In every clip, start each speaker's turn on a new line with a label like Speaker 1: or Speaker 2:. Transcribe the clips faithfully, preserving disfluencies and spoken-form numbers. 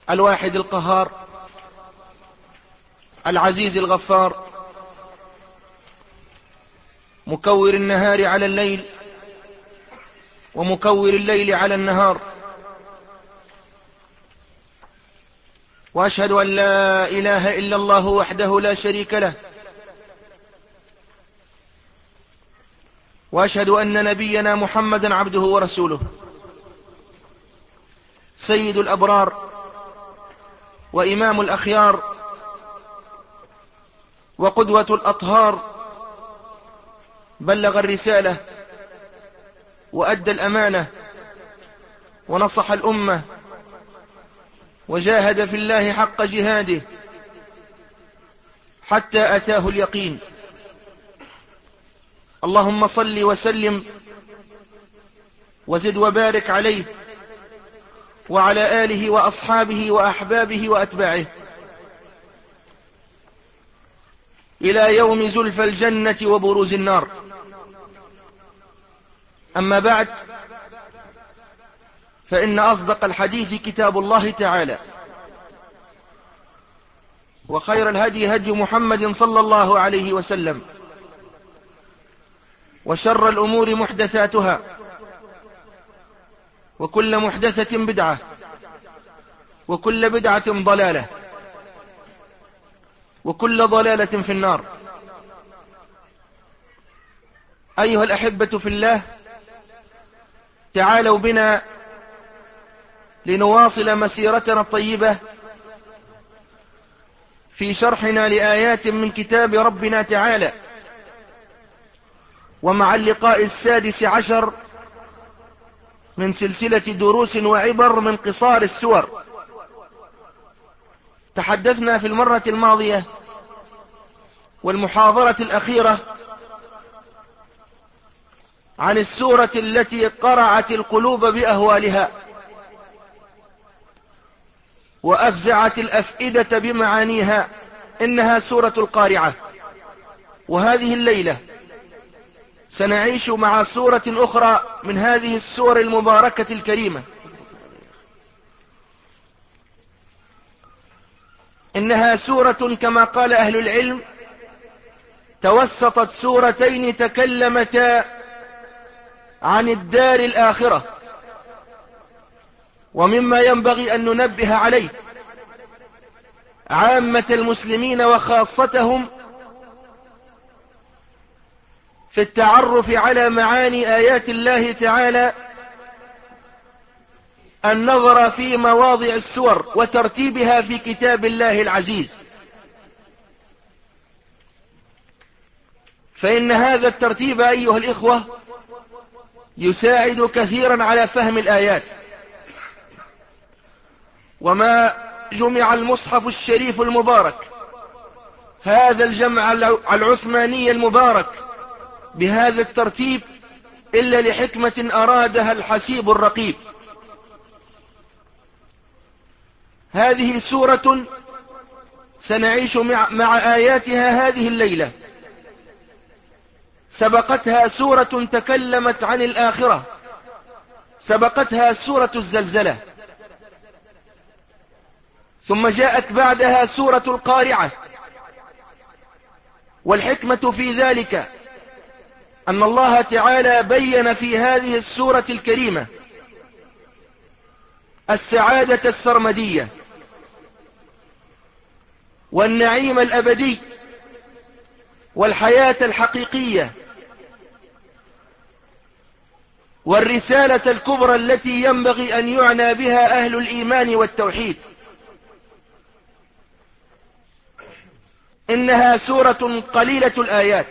Speaker 1: الواحد القهار العزيز الغفار، مكور النهار على الليل ومكور الليل على النهار. وأشهد أن لا إله إلا الله وحده لا شريك له، وأشهد أن نبينا محمدا عبده ورسوله، سيد الأبرار وإمام الأخيار وقدوة الأطهار، بلغ الرسالة وأدى الأمانة ونصح الأمة وجاهد في الله حق جهاده حتى أتاه اليقين. اللهم صل وسلم وزد وبارك عليه وعلى آله وأصحابه وأحبابه وأتباعه إلى يوم زلف الجنة وبروز النار. أما بعد، فإن أصدق الحديث كتاب الله تعالى، وخير الهدي هدي محمد صلى الله عليه وسلم، وشر الأمور محدثاتها، وكل محدثة بدعة، وكل بدعة ضلالة، وكل ضلالة في النار. أيها الأحبة في الله، تعالوا بنا لنواصل مسيرتنا الطيبة في شرحنا لآيات من كتاب ربنا تعالى، ومع اللقاء السادس عشر من سلسلة دروس وعبر من قصار السور. تحدثنا في المرة الماضية والمحاضرة الأخيرة عن السورة التي قرعت القلوب بأهوالها وأفزعت الأفئدة بمعانيها، إنها سورة القارعة. وهذه الليلة سنعيش مع سورة أخرى من هذه السور المباركة الكريمة، إنها سورة كما قال أهل العلم توسطت سورتين تكلمتا عن الدار الآخرة. ومما ينبغي أن ننبه عليه عامة المسلمين وخاصتهم في التعرف على معاني آيات الله تعالى النظر في مواضع السور وترتيبها في كتاب الله العزيز، فإن هذا الترتيب أيها الإخوة يساعد كثيرا على فهم الآيات. وما جمع المصحف الشريف المبارك، هذا الجمع العثماني المبارك، بهذا الترتيب إلا لحكمة أرادها الحسيب الرقيب. هذه سورة سنعيش مع, مع آياتها هذه الليلة. سبقتها سورة تكلمت عن الآخرة، سبقتها سورة الزلزلة، ثم جاءت بعدها سورة القارعة. والحكمة في ذلك أن الله تعالى بين في هذه السورة الكريمة السعادة السرمدية والنعيم الأبدي والحياة الحقيقية والرسالة الكبرى التي ينبغي أن يعنى بها أهل الإيمان والتوحيد. إنها سورة قليلة الآيات،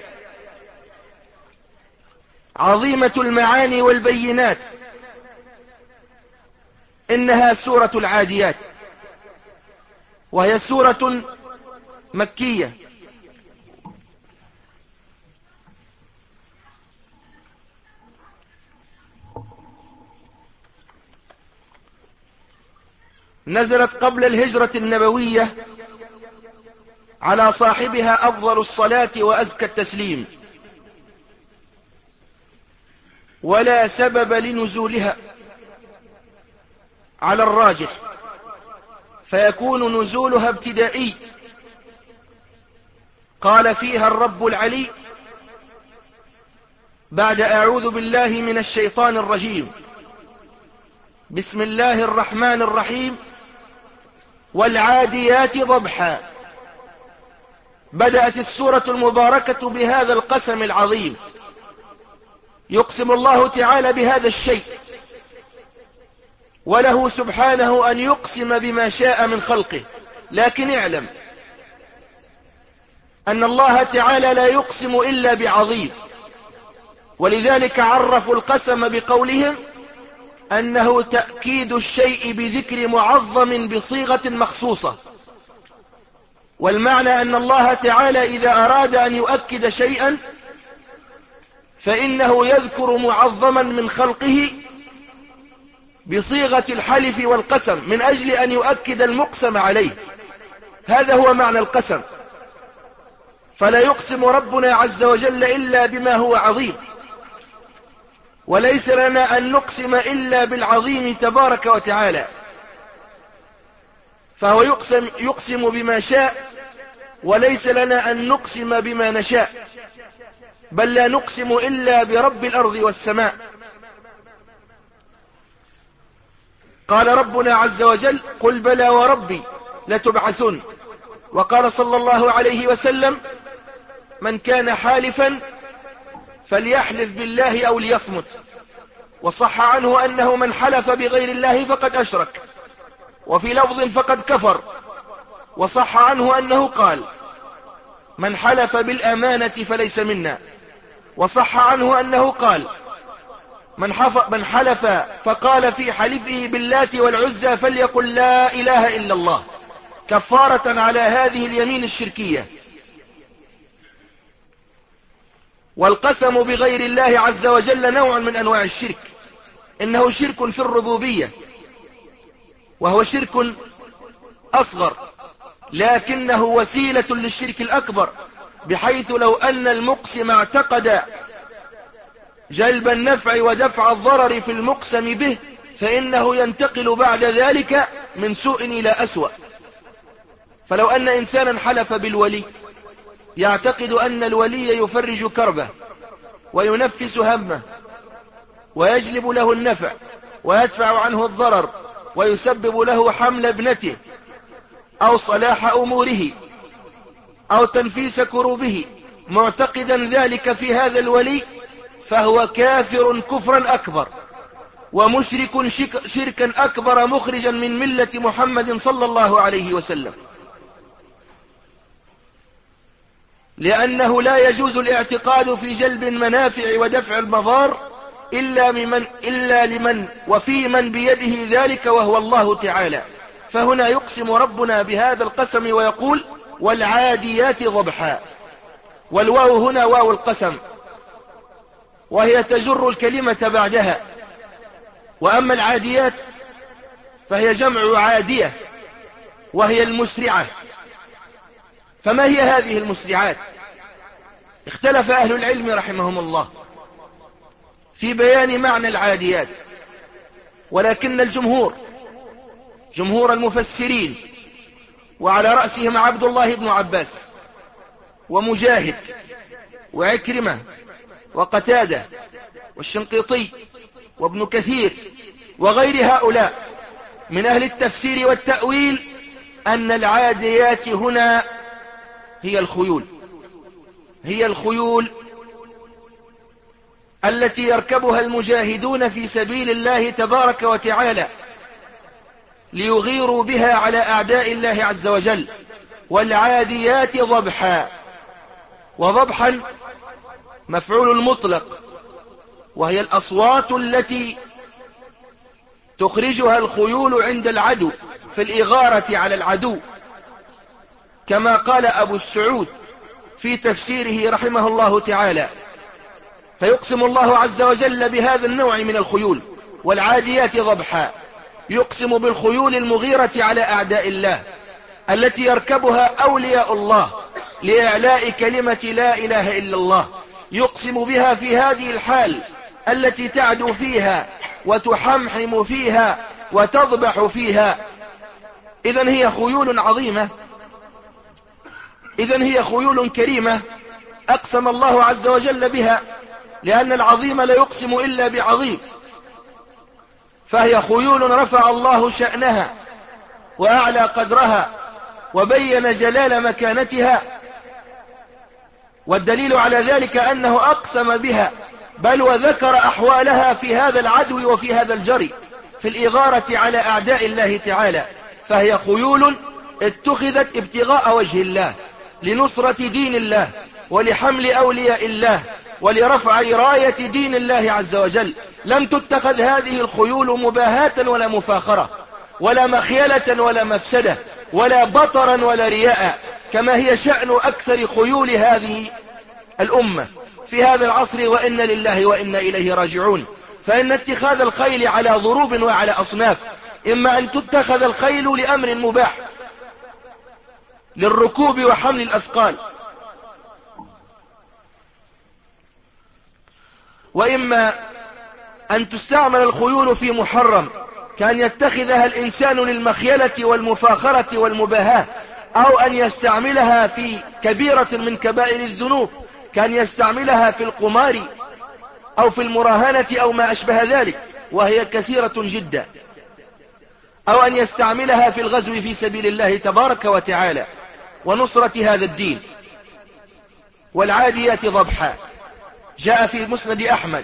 Speaker 1: عظيمة المعاني والبينات. إنها سورة العاديات، وهي سورة مكية. نزلت قبل الهجرة النبوية على صاحبها أفضل الصلاة وأزكى التسليم، ولا سبب لنزولها على الراجح، فيكون نزولها ابتدائي. قال فيها الرب العلي بعد أعوذ بالله من الشيطان الرجيم: بسم الله الرحمن الرحيم والعاديات ضبحا. بدأت السورة المباركة بهذا القسم العظيم، يقسم الله تعالى بهذا الشيء، وله سبحانه أن يقسم بما شاء من خلقه، لكن اعلم أن الله تعالى لا يقسم إلا بعظيم، ولذلك عرفوا القسم بقولهم أنه تأكيد الشيء بذكر معظم بصيغة مخصوصة. والمعنى أن الله تعالى إذا أراد أن يؤكد شيئا فإنه يذكر معظما من خلقه بصيغة الحلف والقسم من أجل أن يؤكد المقسم عليه. هذا هو معنى القسم. فلا يقسم ربنا عز وجل إلا بما هو عظيم، وليس لنا أن نقسم إلا بالعظيم تبارك وتعالى، فهو يقسم, يقسم بما شاء، وليس لنا أن نقسم بما نشاء، بل لا نقسم إلا برب الأرض والسماء. قال ربنا عز وجل: قل بلى وربي لتبعثن. وقال صلى الله عليه وسلم: من كان حالفا فليحلف بالله أو ليصمت. وصح عنه أنه من حلف بغير الله فقد أشرك، وفي لفظ فقد كفر. وصح عنه أنه قال: من حلف بالأمانة فليس منا. وصح عنه أنه قال: من, من حلف فقال في حلفه باللات والعزى فليقل لا إله إلا الله، كفارة على هذه اليمين الشركية. والقسم بغير الله عز وجل نوع من أنواع الشرك، إنه شرك في الربوبية، وهو شرك أصغر، لكنه وسيلة للشرك الأكبر، بحيث لو أن المقسم اعتقد جلب النفع ودفع الضرر في المقسم به فإنه ينتقل بعد ذلك من سوء إلى أسوأ. فلو أن إنسانا حلف بالولي يعتقد أن الولي يفرج كربه وينفس همه ويجلب له النفع ويدفع عنه الضرر ويسبب له حمل ابنته أو صلاح أموره أو تنفيس كروبه، معتقدا ذلك في هذا الولي، فهو كافر كفرا أكبر ومشرك شركا أكبر مخرجا من ملة محمد صلى الله عليه وسلم. لأنه لا يجوز الاعتقاد في جلب المنافع ودفع المضار إلا, ممن إلا لمن وفي من بيده ذلك وهو الله تعالى. فهنا يقسم ربنا بهذا القسم ويقول: والعاديات ضبحا. والواو هنا واو القسم، وهي تجر الكلمة بعدها. وأما العاديات فهي جمع عادية، وهي المسرعة. فما هي هذه المسرعات؟ اختلف أهل العلم رحمهم الله في بيان معنى العاديات، ولكن الجمهور جمهور المفسرين، وعلى رأسهم عبد الله بن عباس ومجاهد وعكرمة وقتادة والشنقيطي وابن كثير وغير هؤلاء من أهل التفسير والتأويل، أن العاديات هنا هي الخيول هي الخيول التي يركبها المجاهدون في سبيل الله تبارك وتعالى ليغيروا بها على أعداء الله عز وجل. والعاديات ضبحا. وضبحا مفعول مطلق، وهي الأصوات التي تخرجها الخيول عند العدو في الإغارة على العدو، كما قال أبو السعود في تفسيره رحمه الله تعالى. فيقسم الله عز وجل بهذا النوع من الخيول: والعاديات ضبحا. يقسم بالخيول المغيرة على أعداء الله التي يركبها أولياء الله لإعلاء كلمة لا إله إلا الله. يقسم بها في هذه الحال التي تعدو فيها وتحمحم فيها وتضبح فيها، إذن هي خيول عظيمة، إذن هي خيول كريمة أقسم الله عز وجل بها، لأن العظيم لا يقسم إلا بعظيم، فهي خيول رفع الله شأنها وأعلى قدرها وبين جلال مكانتها، والدليل على ذلك أنه أقسم بها، بل وذكر أحوالها في هذا العدو وفي هذا الجري في الإغارة على أعداء الله تعالى. فهي خيول اتخذت ابتغاء وجه الله، لنصرة دين الله، ولحمل أولياء الله، ولرفع راية دين الله عز وجل. لم تتخذ هذه الخيول مباهاة ولا مفاخرة ولا مخيلة ولا مفسدة ولا بطرا ولا رياء، كما هي شأن أكثر خيول هذه الأمة في هذا العصر، وإن لله وإنا إليه راجعون. فإن اتخاذ الخيل على ضروب وعلى أصناف، إما أن تتخذ الخيل لأمر مباح للركوب وحمل الأثقال، وإما أن تستعمل الخيول في محرم، كان يتخذها الإنسان للمخيلة والمفاخرة والمباهاة، أو أن يستعملها في كبيرة من كبائر الذنوب، كان يستعملها في القمار أو في المراهنة أو ما أشبه ذلك، وهي كثيرة جدا، أو أن يستعملها في الغزو في سبيل الله تبارك وتعالى ونصرة هذا الدين. والعاديات ضبحا، جاء في مسند أحمد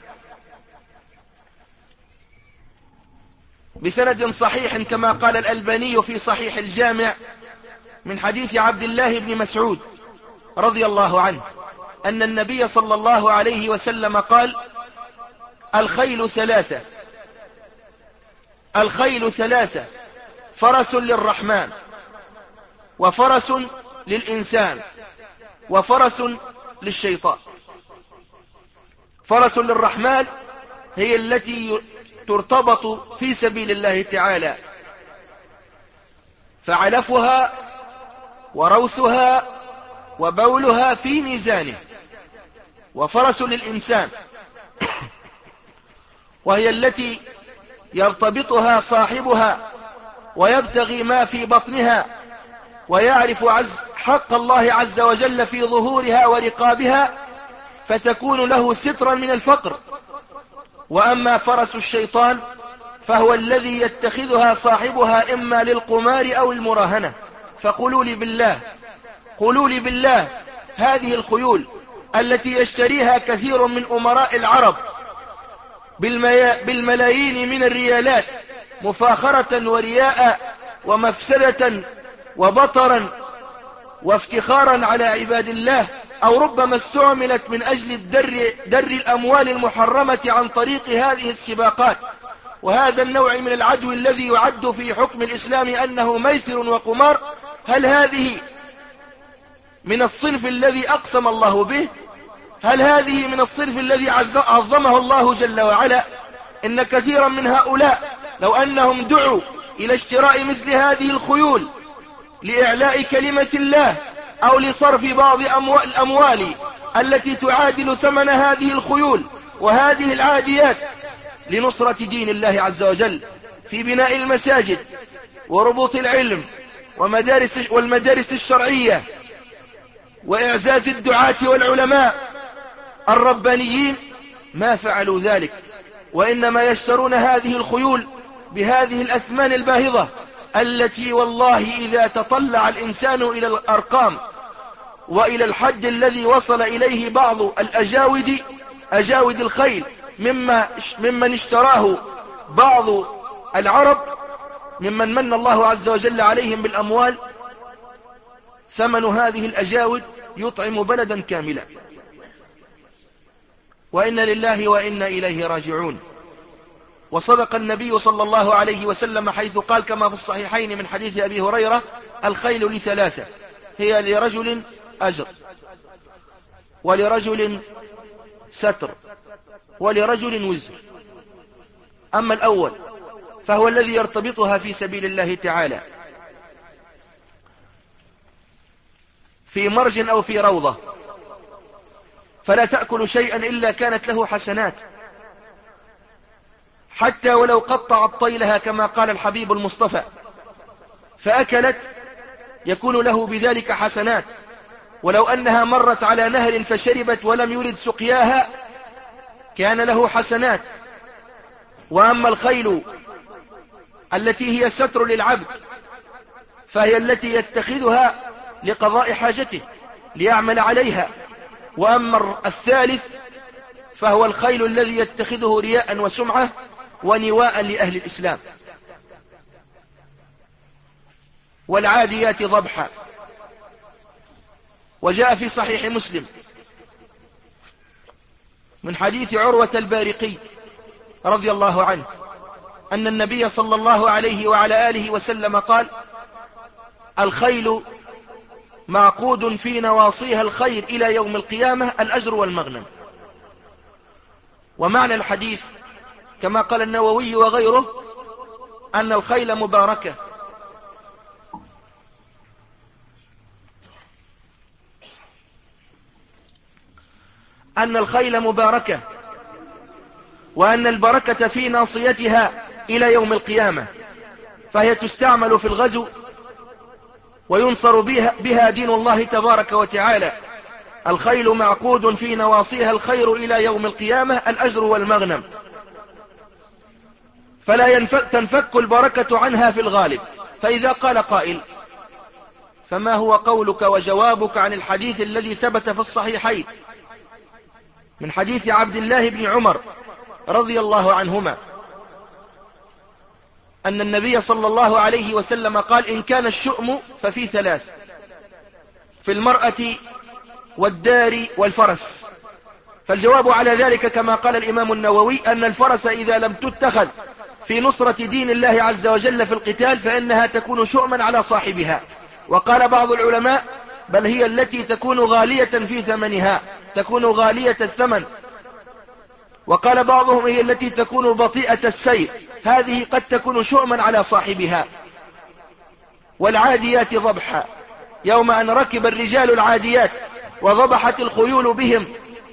Speaker 1: بسند صحيح كما قال الألباني في صحيح الجامع من حديث عبد الله بن مسعود رضي الله عنه أن النبي صلى الله عليه وسلم قال: الخيل ثلاثة، الخيل ثلاثة، فرس للرحمن، وفرس للإنسان، وفرس للشيطان. فرس للرحمن هي التي ترتبط في سبيل الله تعالى، فعلفها وروثها وبولها في ميزانه. وفرس للإنسان وهي التي يرتبطها صاحبها ويبتغي ما في بطنها، ويعرف عز حق الله عز وجل في ظهورها ورقابها، فتكون له سترا من الفقر. وأما فرس الشيطان فهو الذي يتخذها صاحبها إما للقمار أو المراهنة. فقولوا لي بالله، قولوا لي بالله، هذه الخيول التي يشتريها كثير من أمراء العرب بالملايين من الريالات مفاخرة ورياء ومفسدة وبطرا وافتخارا على عباد الله، أو ربما استعملت من أجل الدر, در الأموال المحرمة عن طريق هذه السباقات، وهذا النوع من العدو الذي يعد في حكم الإسلام أنه ميسر وقمار، هل هذه من الصنف الذي أقسم الله به؟ هل هذه من الصنف الذي عظمه الله جل وعلا؟ إن كثيرا من هؤلاء لو أنهم دعوا إلى اشتراء مثل هذه الخيول لإعلاء كلمة الله، أو لصرف بعض الأموال التي تعادل ثمن هذه الخيول وهذه العاديات لنصرة دين الله عز وجل في بناء المساجد وربوط العلم ومدارس والمدارس الشرعية وإعزاز الدعاة والعلماء الربانيين، ما فعلوا ذلك، وإنما يشترون هذه الخيول بهذه الأثمان الباهظة التي والله إذا تطلع الإنسان إلى الأرقام وإلى الحد الذي وصل إليه بعض الأجاود أجاود الخيل مما ممن اشتراه بعض العرب ممن من الله عز وجل عليهم بالأموال، ثمن هذه الأجاود يطعم بلدا كاملا. وإن لله وإنا إليه راجعون. وصدق النبي صلى الله عليه وسلم حيث قال كما في الصحيحين من حديث أبي هريرة: الخيل لثلاثة، هي لرجل أجر، ولرجل ستر، ولرجل وزر. أما الأول فهو الذي يرتبطها في سبيل الله تعالى في مرج أو في روضة، فلا تأكل شيئا إلا كانت له حسنات، حتى ولو قطعت طيلها كما قال الحبيب المصطفى فأكلت يكون له بذلك حسنات، ولو أنها مرت على نهر فشربت ولم يرد سقياها كان له حسنات. وأما الخيل التي هي ستر للعبد فهي التي يتخذها لقضاء حاجته ليعمل عليها. وأما الثالث فهو الخيل الذي يتخذه رياء وسمعة ونواء لأهل الإسلام. والعاديات ضبحا. وجاء في صحيح مسلم من حديث عروة البارقي رضي الله عنه أن النبي صلى الله عليه وعلى آله وسلم قال: الخيل معقود في نواصيها الخير إلى يوم القيامة الأجر والمغنم. ومعنى الحديث كما قال النووي وغيره أن الخيل مباركة، أن الخيل مباركة وأن البركة في ناصيتها إلى يوم القيامة، فهي تستعمل في الغزو وينصر بها, بها دين الله تبارك وتعالى. الخيل معقود في نواصيها الخير إلى يوم القيامة الأجر والمغنم، فلا تنفك البركة عنها في الغالب. فإذا قال قائل: فما هو قولك وجوابك عن الحديث الذي ثبت في الصحيحين من حديث عبد الله بن عمر رضي الله عنهما أن النبي صلى الله عليه وسلم قال: إن كان الشؤم ففي ثلاث: في المرأة والدار والفرس. فالجواب على ذلك كما قال الإمام النووي أن الفرس إذا لم تتخذ في نصرة دين الله عز وجل في القتال فإنها تكون شؤما على صاحبها. وقال بعض العلماء: بل هي التي تكون غالية في ثمنها، تكون غالية الثمن. وقال بعضهم: هي التي تكون بطيئة السير، هذه قد تكون شؤما على صاحبها. والعاديات ضبحا. يوم أن ركب الرجال العاديات وضبحت الخيول بهم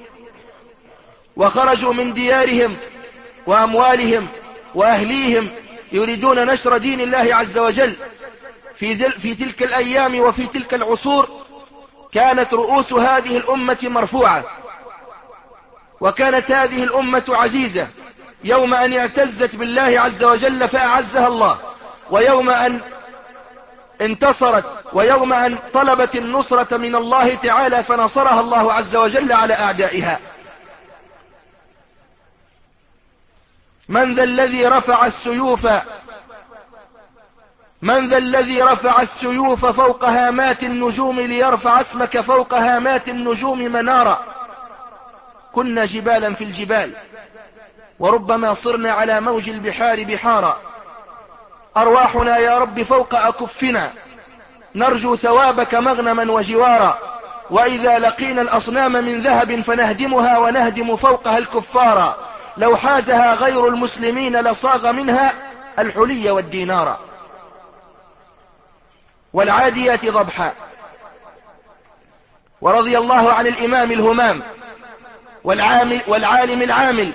Speaker 1: وخرجوا من ديارهم وأموالهم وأهليهم يريدون نشر دين الله عز وجل في, في تلك الأيام وفي تلك العصور، كانت رؤوس هذه الأمة مرفوعة، وكانت هذه الأمة عزيزة. يوم أن اعتزت بالله عز وجل فأعزها الله، ويوم أن انتصرت، ويوم أن طلبت النصرة من الله تعالى فنصرها الله عز وجل على أعدائها. من ذا الذي رفع السيوف من ذا الذي رفع السيوف فوق هامات النجوم ليرفع اسمك فوق هامات النجوم منارا. كنا جبالا في الجبال وربما صرنا على موج البحار بحارا. أرواحنا يا رب فوق أكفنا نرجو ثوابك مغنما وجوارا. وإذا لقينا الأصنام من ذهب فنهدمها ونهدم فوقها الكفارا. لو حازها غير المسلمين لصاغ منها الحلي والدينار. والعاديات ضبحا. ورضي الله عن الإمام الهمام والعامل والعالم العامل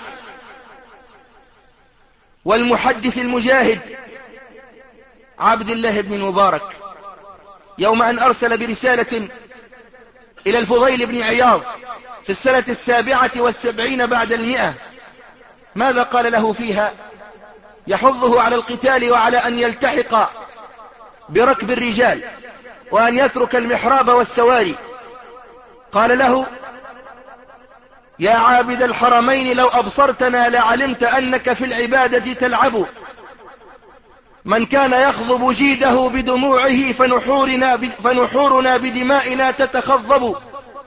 Speaker 1: والمحدث المجاهد عبد الله بن المبارك يوم أن أرسل برسالة إلى الفضيل بن عياض في السنة السابعة والسبعين بعد المئة. ماذا قال له فيها؟ يحضه على القتال وعلى أن يلتحق بركب الرجال وأن يترك المحراب والسواري. قال له: يا عابد الحرمين لو أبصرتنا لعلمت أنك في العبادة تلعب. من كان يخضب جيده بدموعه فنحورنا, فنحورنا بدمائنا تتخضب.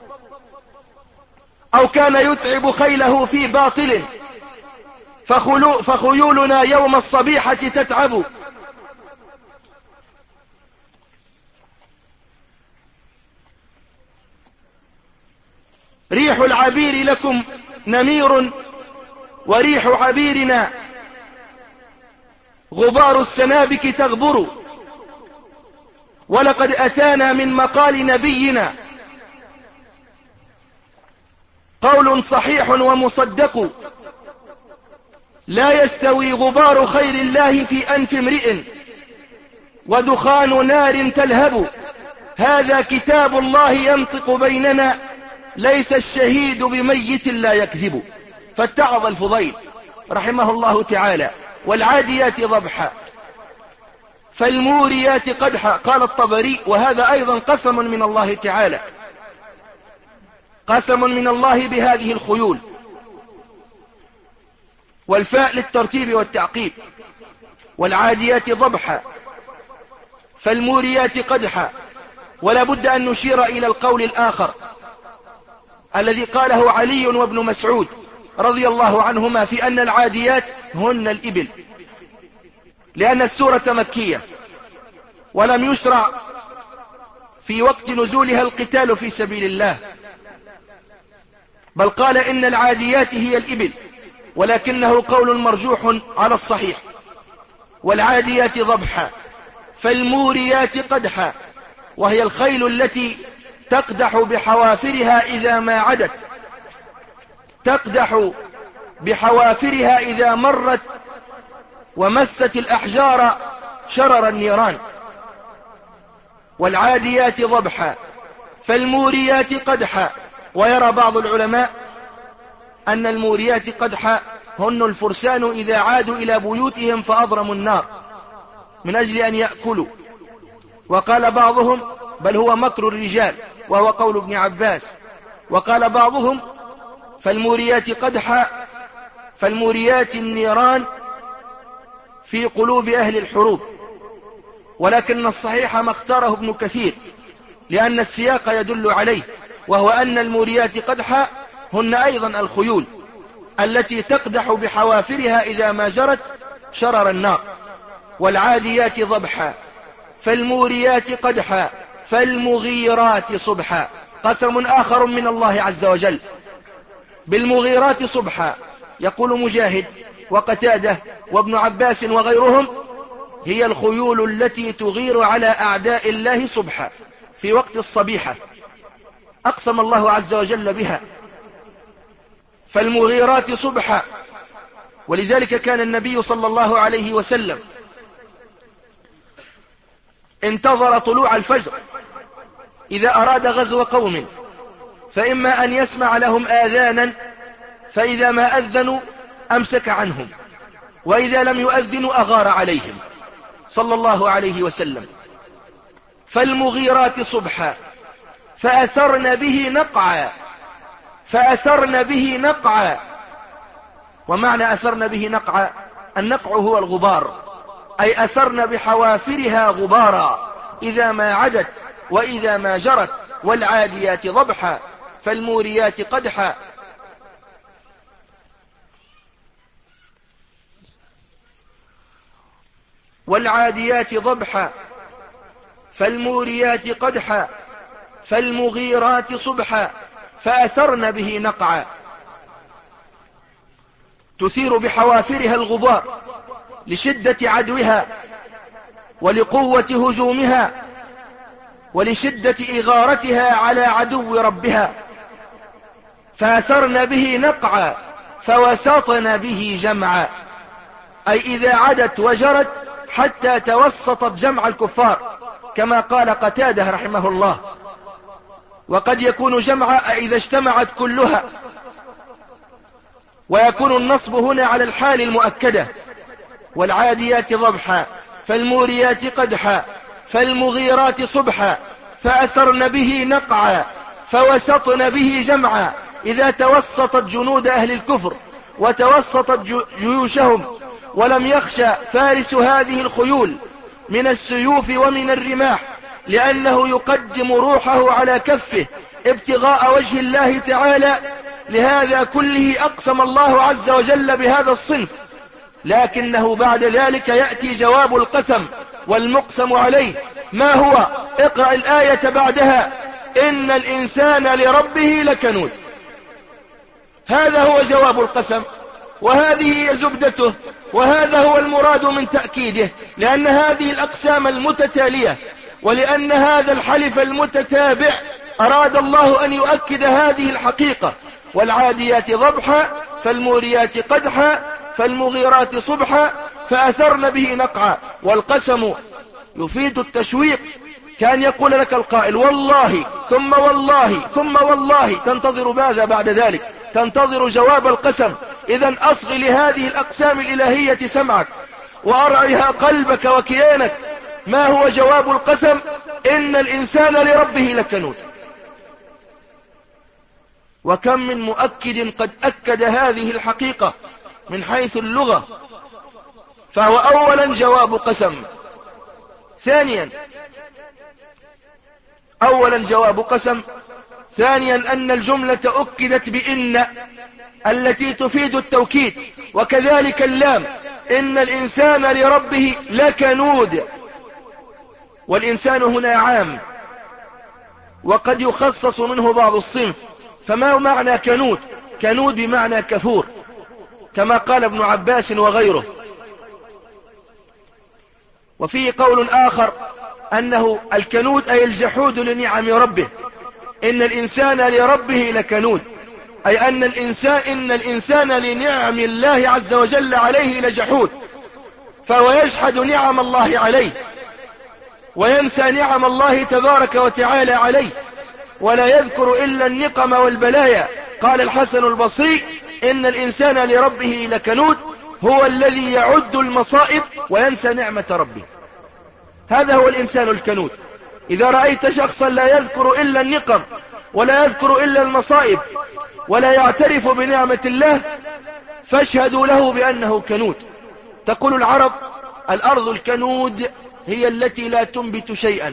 Speaker 1: أو كان يتعب خيله في باطل فخيولنا يوم الصبيحة تتعب. ريح العبير لكم نمير وريح عبيرنا غبار السنابك تغبر. ولقد أتانا من مقال نبينا قول صحيح ومصدق لا يستوي غبار خير الله في أنف امرئ ودخان نار تلهب، هذا كتاب الله ينطق بيننا، ليس الشهيد بميت لا يكذب. فاتعظ الفضيل رحمه الله تعالى: والعاديات ضبحا فالموريات قدحا. قال الطبري: وهذا أيضا قسم من الله تعالى، قسم من الله بهذه الخيول، والفاء للترتيب والتعقيب. والعاديات ضبحا فالموريات قدحا. ولا بد أن نشير إلى القول الآخر الذي قاله علي وابن مسعود رضي الله عنهما في أن العاديات هن الإبل، لأن السورة مكية ولم يشرع في وقت نزولها القتال في سبيل الله، بل قال إن العاديات هي الإبل، ولكنه قول مرجوح على الصحيح. والعاديات ضبحا فالموريات قدحا، وهي الخيل التي تقدح بحوافرها إذا ما عدت، تقدح بحوافرها إذا مرت ومست الأحجار شرر النيران. والعاديات ضبحا فالموريات قدحا. ويرى بعض العلماء أن الموريات قدحا هن الفرسان إذا عادوا إلى بيوتهم فأضرموا النار من أجل أن يأكلوا. وقال بعضهم: بل هو مكر الرجال، وهو قول ابن عباس. وقال بعضهم: فالموريات قدحا فالموريات النيران في قلوب أهل الحروب. ولكن الصحيح ما اختاره ابن كثير، لأن السياق يدل عليه، وهو أن الموريات قدحا هن أيضا الخيول التي تقدح بحوافرها إذا ما جرت شرر النار. والعاديات ضبحا فالموريات قدحا فالمغيرات صبحا. قسم آخر من الله عز وجل بالمغيرات صبحا. يقول مجاهد وقتاده وابن عباس وغيرهم: هي الخيول التي تغير على أعداء الله صبحا في وقت الصبيحة، أقسم الله عز وجل بها. فالمغيرات صبحا. ولذلك كان النبي صلى الله عليه وسلم انتظر طلوع الفجر إذا أراد غزو قوم، فإما أن يسمع لهم آذانا، فإذا ما أذنوا أمسك عنهم، وإذا لم يؤذنوا أغار عليهم صلى الله عليه وسلم. فالمغيرات صبحا فأثرن به نقعا فأثرن به نقعا. ومعنى أثرن به نقعا: النقع هو الغبار، أي أثرن بحوافرها غبارا إذا ما عدت وإذا ما جرت. والعاديات ضبحا فالموريات قدحا. والعاديات ضبحا فالموريات قدحا فالمغيرات صبحا فأثرن به نقعا. تثير بحوافرها الغبار لشدة عدوها ولقوة هجومها ولشدة إغارتها على عدو ربها. فأثرن به نقعا فوسطن به جمعا، أي إذا عدت وجرت حتى توسطت جمع الكفار، كما قال قتاده رحمه الله. وقد يكون جمعا إذا اجتمعت كلها، ويكون النصب هنا على الحال المؤكدة. والعاديات ضبحا فالموريات قدحا فالمغيرات صبحا فأثرن به نقعا فوسطن به جمعا، إذا توسطت جنود أهل الكفر وتوسطت جيوشهم ولم يخشى فارس هذه الخيول من السيوف ومن الرماح، لأنه يقدم روحه على كفه ابتغاء وجه الله تعالى. لهذا كله أقسم الله عز وجل بهذا الصنف، لكنه بعد ذلك يأتي جواب القسم والمقسم عليه. ما هو؟ اقرأ الآية بعدها: إن الإنسان لربه لكنود. هذا هو جواب القسم، وهذه هي زبدته، وهذا هو المراد من تأكيده، لأن هذه الأقسام المتتالية ولأن هذا الحلف المتتابع أراد الله أن يؤكد هذه الحقيقة. والعاديات ضبحا فالموريات قدحا فالمغيرات صبحا فأثرن به نقعا. والقسم يفيد التشويق كان يقول لك القائل والله ثم والله ثم والله، تنتظر ماذا بعد ذلك؟ تنتظر جواب القسم. إذا أصغ لهذه الأقسام الإلهية سمعك وأرعها قلبك وكيانك. ما هو جواب القسم؟ إن الإنسان لربه لكنود. وكم من مؤكد قد أكد هذه الحقيقة من حيث اللغة. فهو أولا جواب قسم. ثانيا أولا جواب قسم. ثانيا أن الجملة أكدت بإن التي تفيد التوكيد، وكذلك اللام إن الإنسان لربه لكنود. والإنسان هنا عام وقد يخصص منه بعض الصنف. فما معنى كنود؟ كنود بمعنى كفور، كما قال ابن عباس وغيره. وفيه قول آخر أنه الكنود أي الجحود لنعم ربه. إن الإنسان لربه لكنود، أي أن الإنسان, إن الإنسان لنعم الله عز وجل عليه لجحود، فهو يجحد نعم الله عليه وينسى نعم الله تبارك وتعالى عليه، ولا يذكر إلا النقم والبلايا. قال الحسن البصري إن الإنسان لربه لكنود هو الذي يعد المصائب وينسى نعمة ربه. هذا هو الإنسان الكنود. إذا رأيت شخصا لا يذكر إلا النقم ولا يذكر إلا المصائب ولا يعترف بنعمة الله، فاشهدوا له بأنه كنود. تقول العرب الأرض الكنود هي التي لا تنبت شيئا.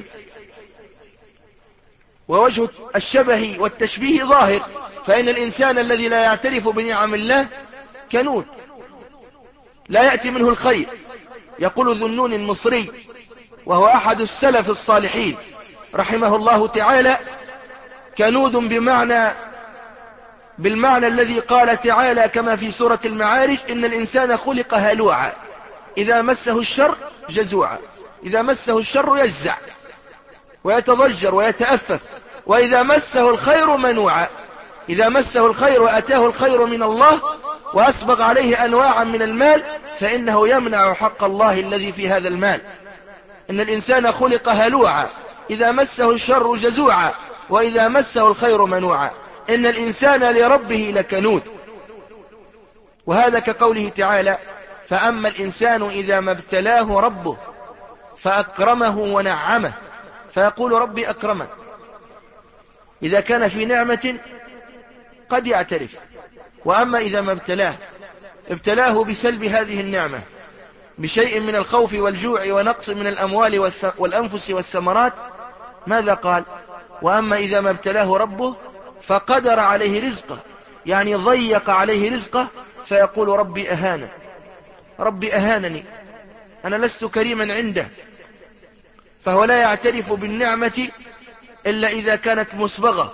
Speaker 1: ووجه الشبه والتشبيه ظاهر، فإن الإنسان الذي لا يعترف بنعم الله كنود، لا يأتي منه الخير. يقول ذو النون المصري وهو أحد السلف الصالحين رحمه الله تعالى: كنود بمعنى بالمعنى الذي قال تعالى كما في سورة المعارج: إن الإنسان خلق هلوعا إذا مسه الشر جزوعا. إذا مسه الشر يجزع ويتضجر ويتأفف، وإذا مسه الخير منوعا. إذا مسه الخير وأتاه الخير من الله وأسبغ عليه أنواعا من المال فإنه يمنع حق الله الذي في هذا المال. إن الإنسان خلق هلوعا إذا مسه الشر جزوعا وإذا مسه الخير منوعا. إن الإنسان لربه لكنود. وهذا كقوله تعالى: فأما الإنسان إذا ما ابتلاه ربه فأكرمه ونعمه فيقول ربي أكرمن. إذا كان في نعمة قد يعترف. وأما إذا ما ابتلاه ابتلاه بسلب هذه النعمة بشيء من الخوف والجوع ونقص من الأموال والأنفس والثمرات، ماذا قال؟ وأما إذا ما ابتلاه ربه فقدر عليه رزقه، يعني ضيق عليه رزقه، فيقول ربي أهانن. ربي أهانني، أنا لست كريما عنده. فهو لا يعترف بالنعمة إلا إذا كانت مسبغة.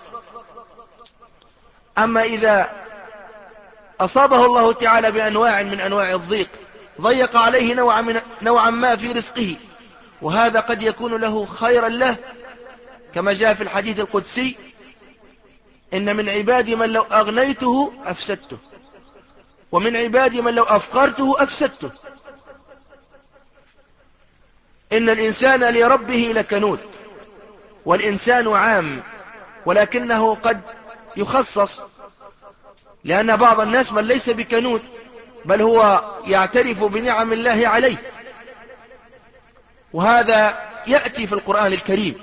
Speaker 1: أما إذا أصابه الله تعالى بأنواع من أنواع الضيق ضيق عليه نوعا, من نوعا ما في رزقه، وهذا قد يكون له خيرا له، كما جاء في الحديث القدسي: إن من عبادي من لو أغنيته أفسدته، ومن عبادي من لو أفقرته أفسدته. إن الإنسان لربه لكنود. والإنسان عام، ولكنه قد يخصص، لأن بعض الناس من ليس بكنود بل هو يعترف بنعم الله عليه، وهذا يأتي في القرآن الكريم: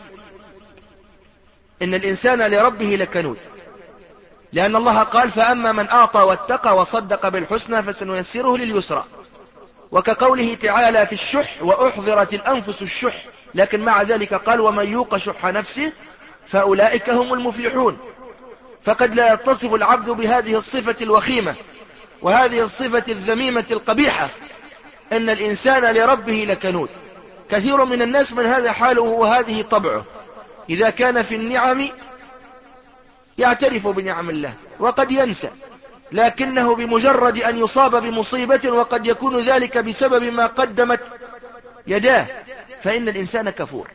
Speaker 1: إن الإنسان لربه لكنود، لأن الله قال: فأما من أعطى واتقى وصدق بالحسنى فسنيسره لليسرى. وكقوله تعالى في الشح: وأحضرت الأنفس الشح، لكن مع ذلك قال: ومن يوق شح نفسه فأولئك هم المفلحون. فقد لا يتصف العبد بهذه الصفة الوخيمة وهذه الصفة الذميمة القبيحة. إن الإنسان لربه لكنود. كثير من الناس من هذا حاله وهذه طبعه، إذا كان في النعم يعترف بنعم الله وقد ينسى، لكنه بمجرد أن يصاب بمصيبة وقد يكون ذلك بسبب ما قدمت يداه فإن الإنسان كفور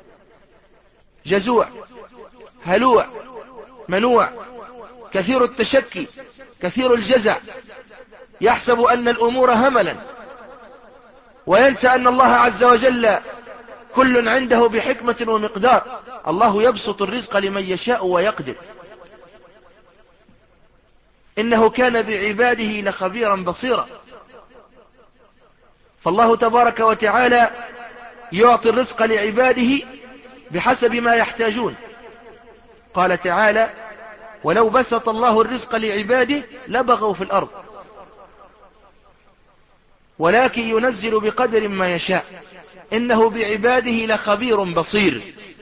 Speaker 1: جزوع هلوع منوع كثير التشكي كثير الجزع، يحسب أن الأمور هملا وينسى أن الله عز وجل كل عنده بحكمة ومقدار. الله يبسط الرزق لمن يشاء ويقدر، إنه كان بعباده لخبيرا بصيرا. فالله تبارك وتعالى يعطي الرزق لعباده بحسب ما يحتاجون. قال تعالى: ولو بسط الله الرزق لعباده لبغوا في الأرض ولكن ينزل بقدر ما يشاء إنه بعباده لخبير بصير.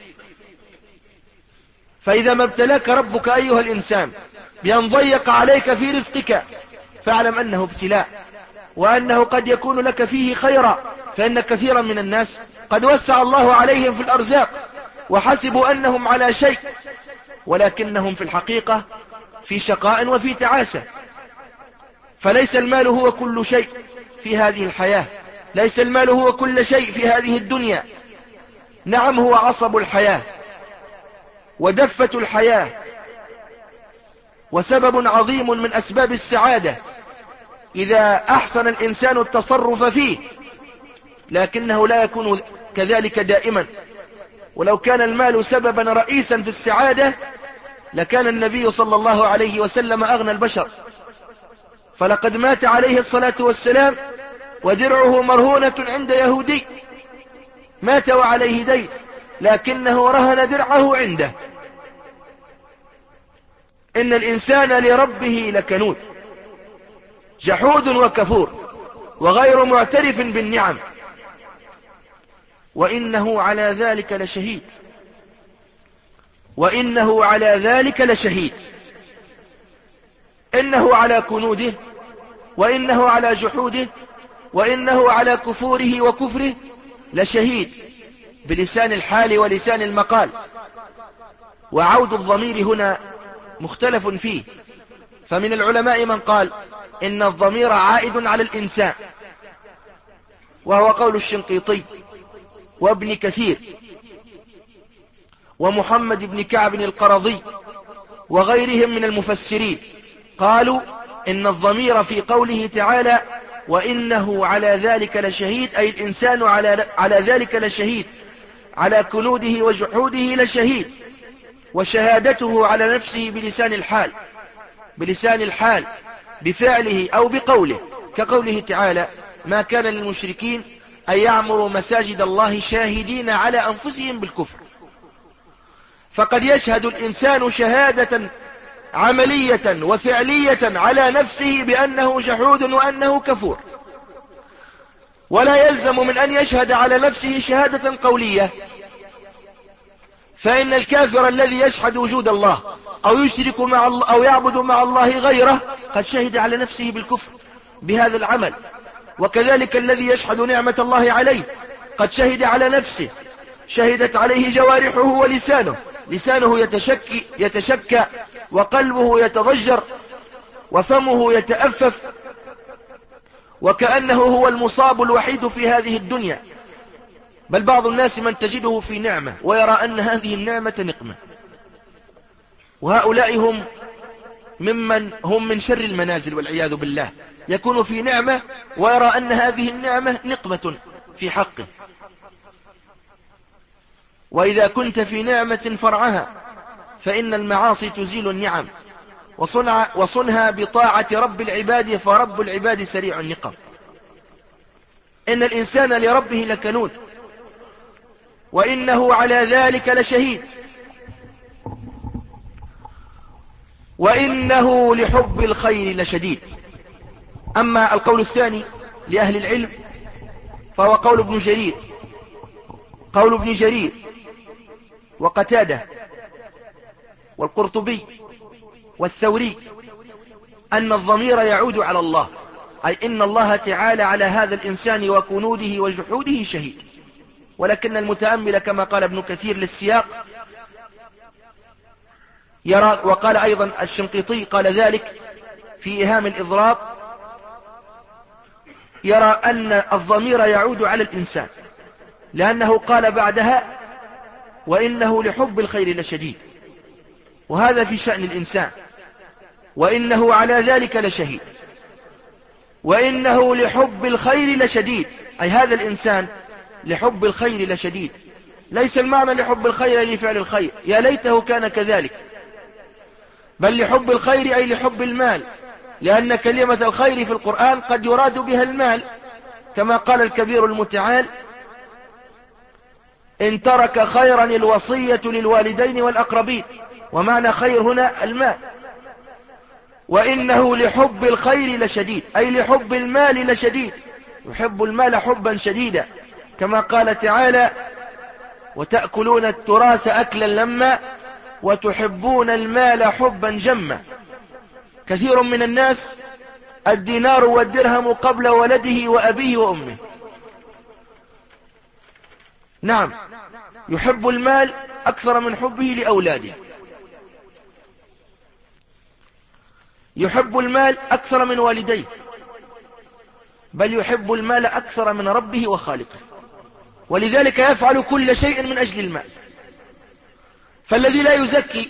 Speaker 1: فإذا ما ابتلاك ربك أيها الإنسان بأن ضيق عليك في رزقك فاعلم أنه ابتلاء، وأنه قد يكون لك فيه خيرا، فإن كثيرا من الناس قد وسع الله عليهم في الأرزاق وحسبوا أنهم على شيء، ولكنهم في الحقيقة في شقاء وفي تعاسة. فليس المال هو كل شيء في هذه الحياة، ليس المال هو كل شيء في هذه الدنيا. نعم، هو عصب الحياة ودفة الحياة وسبب عظيم من أسباب السعادة إذا أحسن الإنسان التصرف فيه، لكنه لا يكون كذلك دائما. ولو كان المال سببا رئيسا في السعادة لكان النبي صلى الله عليه وسلم أغنى البشر، فلقد مات عليه الصلاة والسلام ودرعه مرهونة عند يهودي، مات وعليه دين لكنه رهن درعه عنده. إن الإنسان لربه لكنود جحود وكفور وغير معترف بالنعم، وإنه على ذلك لشهيد، وإنه على ذلك لشهيد. إنه على كنوده، وإنه على جحوده، وإنه على كفوره وكفره لشهيد، بلسان الحال ولسان المقال. وعود الضمير هنا مختلف فيه، فمن العلماء من قال إن الضمير عائد على الإنسان، وهو قول الشنقيطي وابن كثير ومحمد بن كعب القرظي وغيرهم من المفسرين. قالوا إن الضمير في قوله تعالى وإنه على ذلك لشهيد، أي الإنسان على, على ذلك لشهيد، على كنوده وجحوده لشهيد، وشهادته على نفسه بلسان الحال، بلسان الحال بفعله أو بقوله، كقوله تعالى ما كان للمشركين أن يعمروا مساجد الله شاهدين على أنفسهم بالكفر. فقد يشهد الإنسان شهادة عملية وفعلية على نفسه بأنه جحود وأنه كفور، ولا يلزم من أن يشهد على نفسه شهادة قولية. فإن الكافر الذي يشهد وجود الله أو يشرك مع الله أو يعبد مع الله غيره قد شهد على نفسه بالكفر بهذا العمل، وكذلك الذي يشهد نعمة الله عليه قد شهد على نفسه، شهدت عليه جوارحه ولسانه، لسانه يتشكي يتشكى وقلبه يتضجر وفمه يتأفف، وكأنه هو المصاب الوحيد في هذه الدنيا. بل بعض الناس من تجده في نعمة ويرى أن هذه النعمة نقمة، وهؤلاء هم ممن هم من شر المنازل والعياذ بالله، يكون في نعمة ويرى أن هذه النعمة نقمة في حقه. وإذا كنت في نعمة فرعها، فإن المعاصي تزيل النعم، وصنع وصنها بطاعة رب العباد، فرب العباد سريع النقم. إن الإنسان لربه لكنود، وإنه على ذلك لشهيد، وإنه لحب الخير لشديد. أما القول الثاني لأهل العلم فهو قول ابن جرير قول ابن جرير وقتادة والقرطبي والثوري، أن الضمير يعود على الله، أي إن الله تعالى على هذا الإنسان وكنوده وجحوده شهيد. ولكن المتأمل كما قال ابن كثير للسياق يرى، وقال أيضا الشنقيطي قال ذلك في إيهام الإضراب، يرى أن الضمير يعود على الإنسان، لأنه قال بعدها وإنه لحب الخير لشديد، وهذا في شأن الإنسان. وإنه على ذلك لشهيد، وإنه لحب الخير لشديد، أي هذا الإنسان لحب الخير لشديد، ليس المعنى لحب الخير أي لفعل الخير، يا ليته كان كذلك، بل لحب الخير أي لحب المال، لأن كلمة الخير في القرآن قد يراد بها المال، كما قال الكبير المتعال: إن ترك خيرا الوصية للوالدين والأقربين. ومعنى خير هنا المال. وإنه لحب الخير لشديد أي لحب المال لشديد، يحب المال حبا شديدا، كما قال تعالى: وتأكلون التراث أكلا لما وتحبون المال حبا جما. كثير من الناس الدينار والدرهم قبل ولده وأبيه وأمه. نعم، يحب المال أكثر من حبه لأولاده، يحب المال أكثر من والديه، بل يحب المال أكثر من ربه وخالقه، ولذلك يفعل كل شيء من أجل المال. فالذي لا يزكي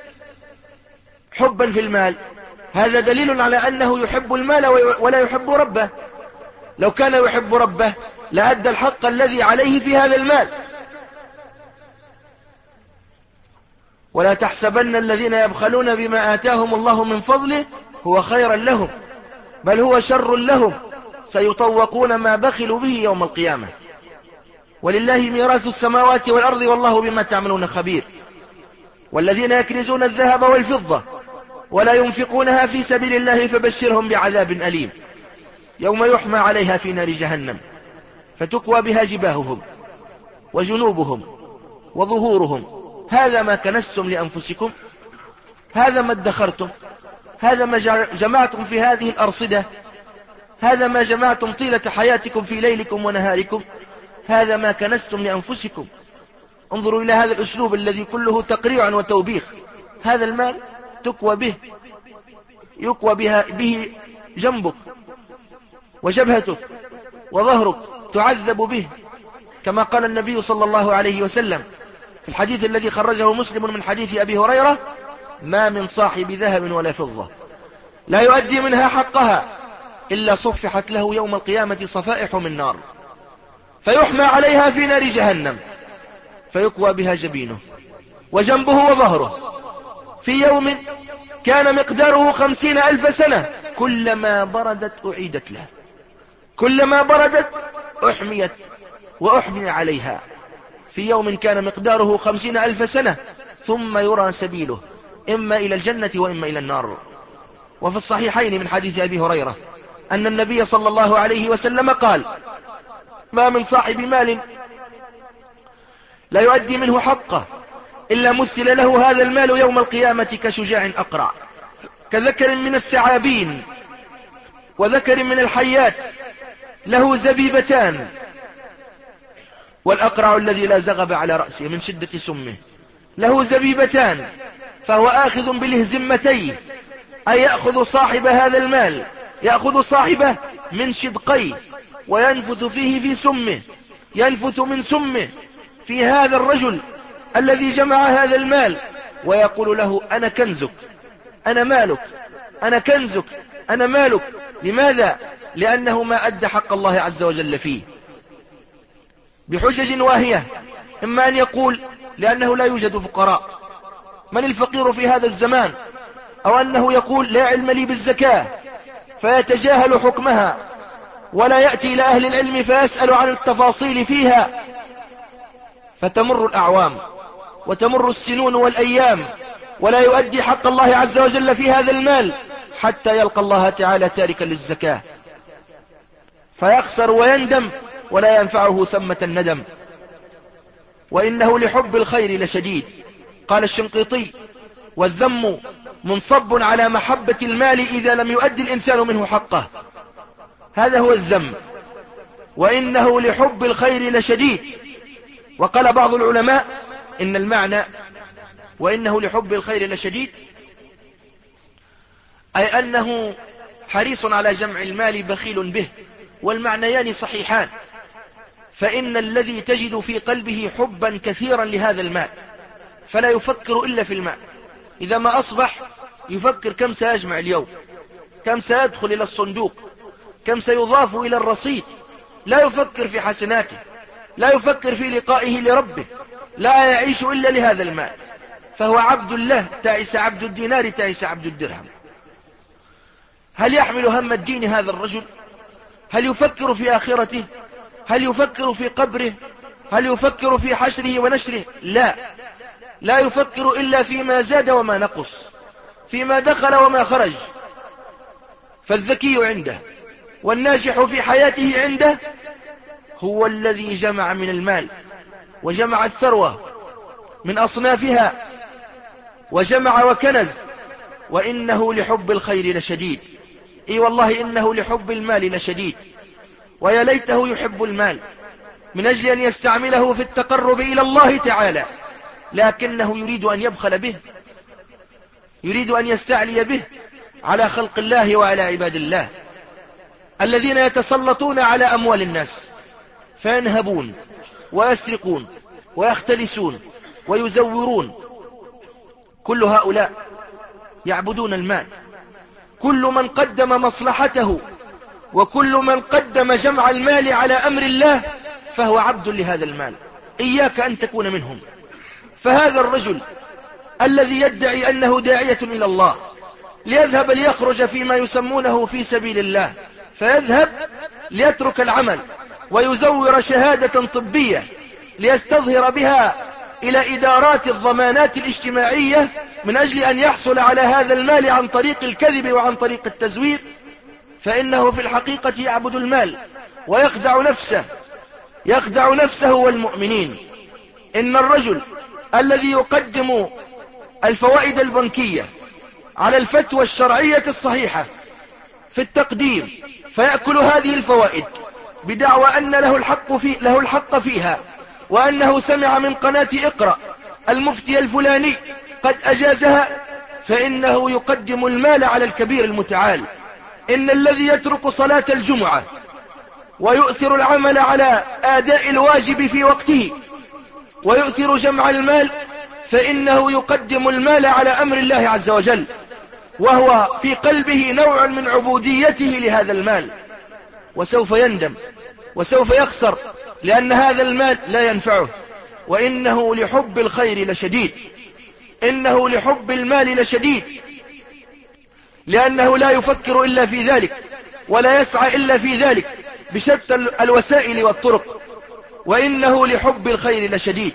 Speaker 1: حبا في المال هذا دليل على أنه يحب المال ولا يحب ربه. لو كان يحب ربه لأدى الحق الذي عليه في هذا المال. ولا تحسبن الذين يبخلون بما آتاهم الله من فضله هو خيرا لهم بل هو شر لهم سيطوقون ما بخلوا به يوم القيامة. ولله ميراث السماوات والأرض والله بما تعملون خبير. والذين يكنزون الذهب والفضة ولا ينفقونها في سبيل الله فبشرهم بعذاب أليم يوم يحمى عليها في نار جهنم فتكوى بها جباههم وجنوبهم وظهورهم هذا ما كنزتم لأنفسكم هذا ما ادخرتم هذا ما جمعتم في هذه الأرصدة هذا ما جمعتم طيلة حياتكم في ليلكم ونهاركم هذا ما كنزتم لأنفسكم. انظروا إلى هذا الأسلوب الذي كله تقريع وتوبيخ. هذا المال تكوى به، يكوى بها به جنبك وجبهتك وظهرك، تعذب به، كما قال النبي صلى الله عليه وسلم في الحديث الذي خرجه مسلم من حديث أبي هريرة: ما من صاحب ذهب ولا فضة لا يؤدي منها حقها إلا صفحت له يوم القيامة صفائح من نار فيحمى عليها في نار جهنم فيكوى بها جبينه وجنبه وظهره في يوم كان مقداره خمسين ألف سنة كلما بردت أعيدت له، كلما بردت أحميت وأحمي عليها، في يوم كان مقداره خمسين ألف سنة ثم يرى سبيله إما إلى الجنة وإما إلى النار. وفي الصحيحين من حديث أبي هريرة أن النبي صلى الله عليه وسلم قال: ما من صاحب مال لا يؤدي منه حقه إلا مثل له هذا المال يوم القيامة كشجاع أقرع كذكر من الثعابين وذكر من الحيات له زبيبتان، والأقرع الذي لا زغب على رأسه من شدة سمه له زبيبتان فهو آخذ بالهزمتين أي يأخذ صاحب هذا المال يأخذ صاحبه من شدقيه وينفث فيه في سمه، ينفث من سمه في هذا الرجل الذي جمع هذا المال ويقول له: أنا كنزك، أنا مالك، أنا كنزك، أنا مالك. لماذا؟ لأنه ما أدى حق الله عز وجل فيه بحجج واهية. إما أن يقول لأنه لا يوجد فقراء، من الفقير في هذا الزمان؟ أو أنه يقول: لا علم لي بالزكاة فيتجاهل حكمها ولا يأتي إلى أهل العلم فيسأل عن التفاصيل فيها، فتمر الأعوام وتمر السنون والأيام ولا يؤدي حق الله عز وجل في هذا المال حتى يلقى الله تعالى تاركا للزكاة فيخسر ويندم ولا ينفعه ثمة الندم. وإنه لحب الخير لشديد. قال الشنقيطي: والذم منصب على محبة المال إذا لم يؤدي الإنسان منه حقه، هذا هو الذم. وإنه لحب الخير لشديد. وقال بعض العلماء إن المعنى وإنه لحب الخير لشديد أي أنه حريص على جمع المال بخيل به، والمعنيان صحيحان، فإن الذي تجد في قلبه حبا كثيرا لهذا المال فلا يفكر إلا في المال، إذا ما أصبح يفكر كم سيجمع اليوم، كم سيدخل إلى الصندوق، كم سيضاف إلى الرصيد، لا يفكر في حسناته، لا يفكر في لقائه لربه، لا يعيش إلا لهذا المال، فهو عبد الله. تعس عبد الدينار، تعس عبد الدرهم. هل يحمل هم الدين هذا الرجل؟ هل يفكر في آخرته؟ هل يفكر في قبره؟ هل يفكر في حشره ونشره؟ لا، لا يفكر إلا فيما زاد وما نقص، فيما دخل وما خرج. فالذكي عنده والناجح في حياته عنده هو الذي جمع من المال، وجمع الثروة من أصنافها، وجمع وكنز، وإنه لحب الخير لشديد. اي والله إنه لحب المال لشديد، ويا ليته يحب المال من أجل أن يستعمله في التقرب إلى الله تعالى، لكنه يريد أن يبخل به، يريد أن يستعلي به على خلق الله وعلى عباد الله الذين يتسلطون على أموال الناس، فينهبون ويسرقون ويختلسون ويزورون. كل هؤلاء يعبدون المال. كل من قدم مصلحته وكل من قدم جمع المال على أمر الله فهو عبد لهذا المال. إياك أن تكون منهم. فهذا الرجل الذي يدعي أنه داعية إلى الله ليذهب ليخرج فيما يسمونه في سبيل الله، فيذهب ليترك العمل ويزور شهادة طبية ليستظهر بها إلى إدارات الضمانات الاجتماعية من أجل أن يحصل على هذا المال عن طريق الكذب وعن طريق التزوير، فإنه في الحقيقة يعبد المال ويخدع نفسه، يخدع نفسه والمؤمنين. إن الرجل الذي يقدم الفوائد البنكية على الفتوى الشرعية الصحيحة في التقديم، فيأكل هذه الفوائد بدعوى أن له الحق, في له الحق فيها، وأنه سمع من قناة اقرأ المفتي الفلاني قد أجازها، فإنه يقدم المال على الكبير المتعال. إن الذي يترك صلاة الجمعة ويؤثر العمل على أداء الواجب في وقته ويؤثر جمع المال، فإنه يقدم المال على أمر الله عز وجل، وهو في قلبه نوع من عبوديته لهذا المال، وسوف يندم وسوف يخسر، لأن هذا المال لا ينفعه. وإنه لحب الخير لشديد، إنه لحب المال لشديد، لأنه لا يفكر إلا في ذلك ولا يسعى إلا في ذلك بشتى الوسائل والطرق. وإنه لحب الخير لشديد،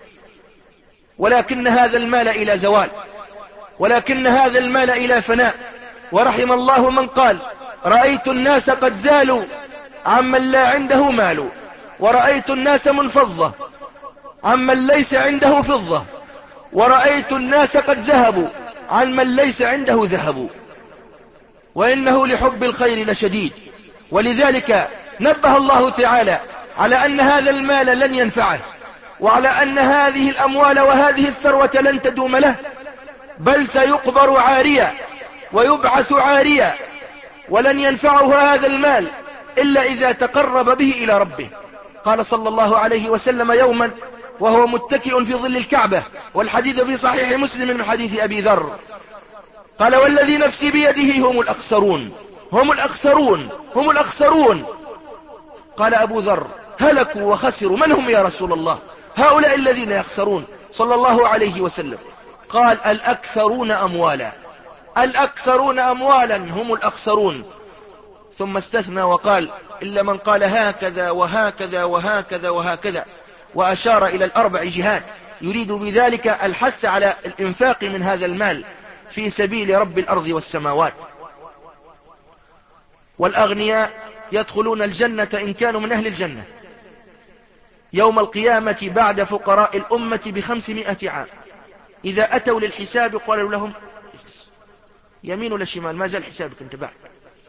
Speaker 1: ولكن هذا المال إلى زوال، ولكن هذا المال إلى فناء. ورحم الله من قال: رأيت الناس قد زالوا عمن لا عنده مال، ورأيت الناس منفضة عمن ليس عنده فضة، ورأيت الناس قد ذهبوا عمن ليس عنده ذهب. وإنه لحب الخير لشديد. ولذلك نبه الله تعالى على أن هذا المال لن ينفعه، وعلى أن هذه الأموال وهذه الثروة لن تدوم له، بل سيقبر عاريا ويبعث عاريا، ولن ينفعه هذا المال إلا إذا تقرب به إلى ربه. قال صلى الله عليه وسلم يوما وهو متكئ في ظل الكعبة، والحديث في صحيح مسلم من حديث أبي ذر، قال: والذي نفسي بيده هم الأخسرون، هم الأخسرون، هم الأخسرون. قال أبو ذر: هلكوا وخسروا، من هم يا رسول الله هؤلاء الذين يخسرون؟ صلى الله عليه وسلم قال: الأكثرون أموالا، الأكثرون أموالا هم الأخسرون. ثم استثنى وقال: إلا من قال هكذا وهكذا وهكذا وهكذا، وأشار إلى الأربع جهات، يريد بذلك الحث على الإنفاق من هذا المال في سبيل رب الأرض والسماوات. والأغنياء يدخلون الجنة إن كانوا من أهل الجنة يوم القيامة بعد فقراء الأمة بخمسمائة عام. إذا أتوا للحساب قالوا لهم يمين ولا شمال، ما زال حسابك انت بعد.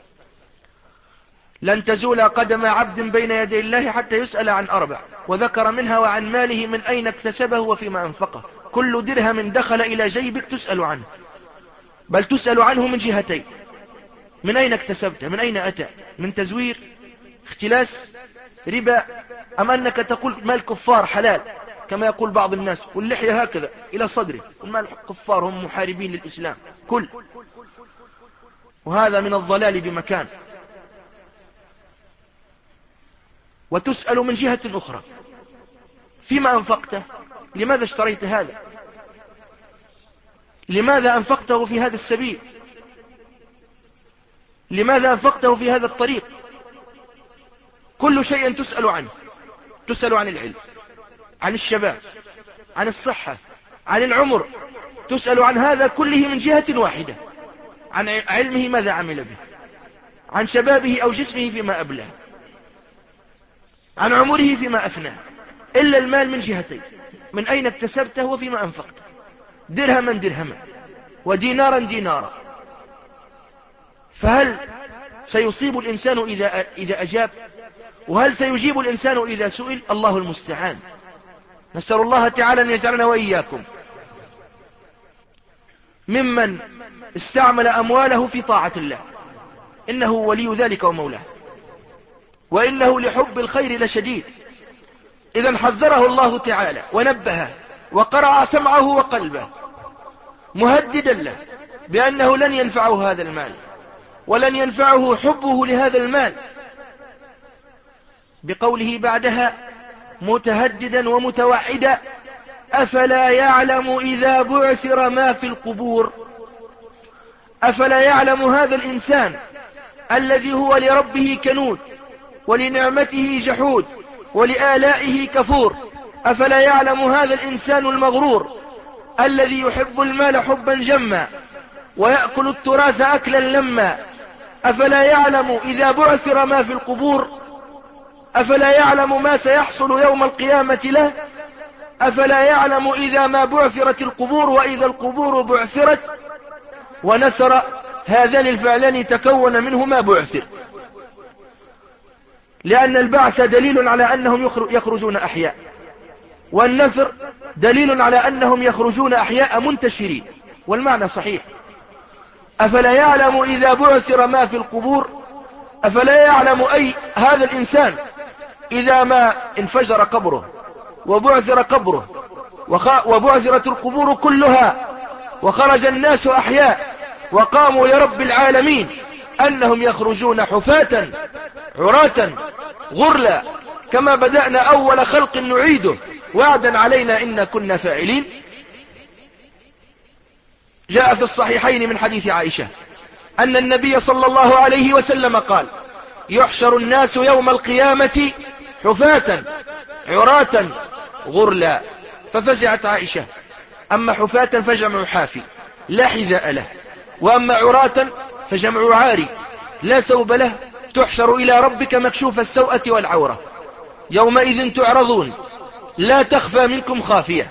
Speaker 1: لن تزول قدم عبد بين يدي الله حتى يسأل عن أربع، وذكر منها: وعن ماله من أين اكتسبه وفيما أنفقه. كل درهم دخل إلى جيبك تسأل عنه، بل تسأل عنه من جهتين: من أين اكتسبته؟ من أين أتى؟ من تزوير، اختلاس، ربا، أم أنك تقول مال كفار حلال كما يقول بعض الناس، واللحية هكذا إلى صدره، المال كفار هم محاربين للإسلام كل. وهذا من الضلال بمكان. وتسأل من جهة أخرى: فيما أنفقته؟ لماذا اشتريت هذا؟ لماذا أنفقته في هذا السبيل؟ لماذا أنفقته في هذا الطريق؟ كل شيء تسأل عنه، تسأل عن العلم، عن الشباب، عن الصحة، عن العمر، تسأل عن هذا كله من جهة واحدة، عن علمه ماذا عمل به، عن شبابه أو جسمه فيما أبلاه، عن عمره فيما أفناه. إلا المال من جهتين: من أين اكتسبته وفيما أنفقته، درهما درهما ودينارا دينارا. فهل سيصيب الإنسان إذا إذا أجاب؟ وهل سيجيب الإنسان إذا سئل؟ الله المستعان. نسأل الله تعالى أن يجعلنا وإياكم ممن استعمل أمواله في طاعة الله، إنه ولي ذلك ومولاه، وإنه لحب الخير لشديد. إذا حذره الله تعالى ونبهه وقرع سمعه وقلبه، مهددا له بأنه لن ينفعه هذا المال، ولن ينفعه حبه لهذا المال، بقوله بعدها متهددا ومتوعدا: أفلا يعلم إذا بعثر ما في القبور. أفلا يعلم هذا الإنسان الذي هو لربه كنود، ولنعمته جحود، ولآلائه كفور، أفلا يعلم هذا الإنسان المغرور الذي يحب المال حبا جما ويأكل التراث أكلا لما، أفلا يعلم إذا بعثر ما في القبور؟ أفلا يعلم ما سيحصل يوم القيامة له؟ أفلا يعلم إذا ما بعثرت القبور وإذا القبور بعثرت؟ ونثر هذان الفعلان تكون منه ما بعثر، لأن البعث دليل على أنهم يخرجون أحياء، والنثر دليل على أنهم يخرجون أحياء منتشرين، والمعنى صحيح. أفلا يعلم إذا بعثر ما في القبور؟ أفلا يعلم أي هذا الإنسان إذا ما انفجر قبره وبعثر قبره وبعثرت القبور كلها وخرج الناس أحياء وقاموا لرب العالمين، أنهم يخرجون حفاة عراة غرلا، كما بدأنا أول خلق نعيده وعدا علينا إنا كنا فاعلين. جاء في الصحيحين من حديث عائشة أن النبي صلى الله عليه وسلم قال: يحشر الناس يوم القيامة حفاة عراة غرلا. ففزعت عائشة: أما حفاة فجمع حافي لا حذاء له، وأما عراة فجمع عاري لا ثوب له، تحشر إلى ربك مكشوف السوءة والعورة، يومئذ تعرضون لا تخفى منكم خافية.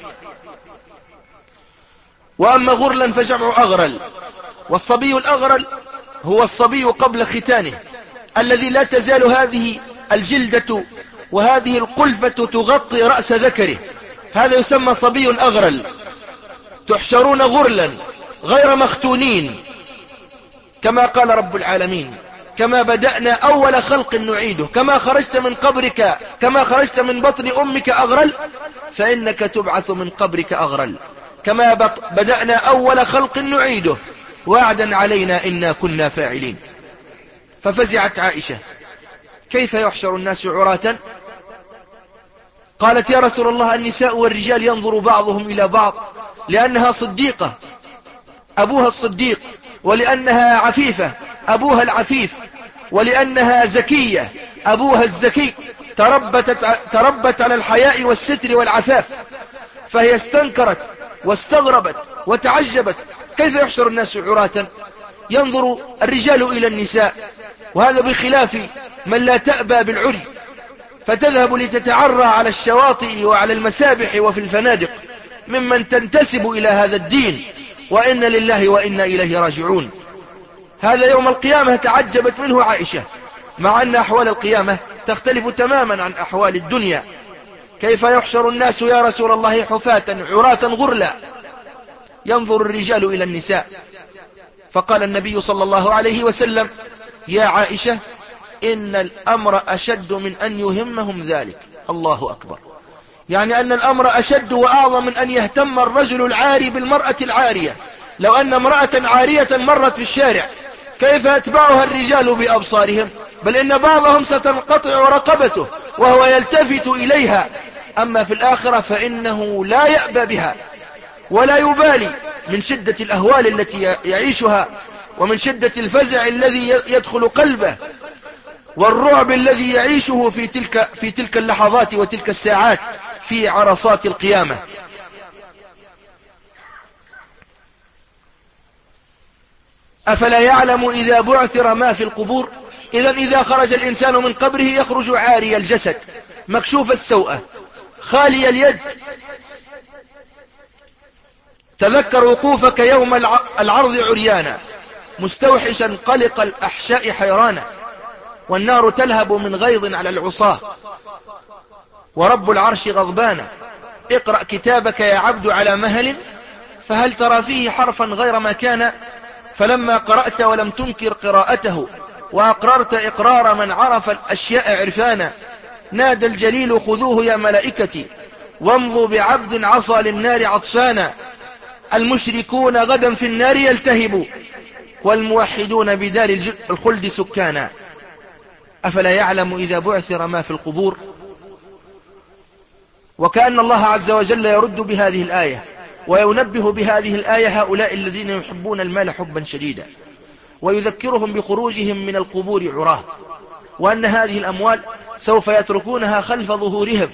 Speaker 1: وأما غرلا فجمع أغرل، والصبي الأغرل هو الصبي قبل ختانه الذي لا تزال هذه الجلدة وهذه القلفة تغطي رأس ذكره، هذا يسمى صبي أغرل. تحشرون غرلا غير مختونين، كما قال رب العالمين: كما بدأنا أول خلق نعيده، كما خرجت من قبرك كما خرجت من بطن أمك أغرل فإنك تبعث من قبرك أغرل، كما بدأنا أول خلق نعيده وعدا علينا إنا كنا فاعلين. ففزعت عائشة: كيف يحشر الناس عراة؟ قالت: يا رسول الله، النساء والرجال ينظر بعضهم إلى بعض، لأنها صديقة أبوها الصديق، ولأنها عفيفة أبوها العفيف، ولأنها زكية أبوها الزكي، تربت, تربت على الحياء والستر والعفاف، فهي استنكرت واستغربت وتعجبت: كيف يحشر الناس عراة؟ ينظر الرجال إلى النساء، وهذا بخلاف من لا تأبى بالعري، فتذهب لتتعرى على الشواطئ وعلى المسابح وفي الفنادق، ممن تنتسب إلى هذا الدين، وإن لله وإنا إليه راجعون. هذا يوم القيامة تعجبت منه عائشة، مع أن أحوال القيامة تختلف تماما عن أحوال الدنيا. كيف يحشر الناس يا رسول الله حفاة عراة غرلا؟ ينظر الرجال إلى النساء. فقال النبي صلى الله عليه وسلم: يا عائشة، إن الأمر أشد من أن يهمهم ذلك. الله أكبر. يعني أن الأمر أشد وأعظم من أن يهتم الرجل العاري بالمرأة العارية. لو أن امرأة عارية مرت في الشارع، كيف يتبعها الرجال بأبصارهم؟ بل إن بعضهم ستنقطع رقبته وهو يلتفت إليها أما في الآخرة فإنه لا يأبى بها ولا يبالي من شدة الأهوال التي يعيشها ومن شدة الفزع الذي يدخل قلبه والرعب الذي يعيشه في تلك, في تلك اللحظات وتلك الساعات في عرصات القيامة. أفلا يعلم إذا بعثر ما في القبور؟ إذن إذا خرج الإنسان من قبره يخرج عاري الجسد مكشوف السوءة خالي اليد. تذكر وقوفك يوم العرض عريانا مستوحشا قلق الأحشاء حيرانا، والنار تلهب من غيظ على العصاة ورب العرش غضبانا. اقرأ كتابك يا عبد على مهل، فهل ترى فيه حرفا غير ما كان؟ فلما قرأت ولم تنكر قراءته وأقررت إقرار من عرف الأشياء عرفانا، نادى الجليل خذوه يا ملائكتي وامضوا بعبد عصى للنار عطشانا. المشركون غدا في النار يلتهبوا والموحدون بدار الخلد سكانا. أفلا يعلم إذا بعثر ما في القبور؟ وكأن الله عز وجل يرد بهذه الآية وينبه بهذه الآية هؤلاء الذين يحبون المال حبا شديدا، ويذكرهم بخروجهم من القبور عراه، وأن هذه الأموال سوف يتركونها خلف ظهورهم،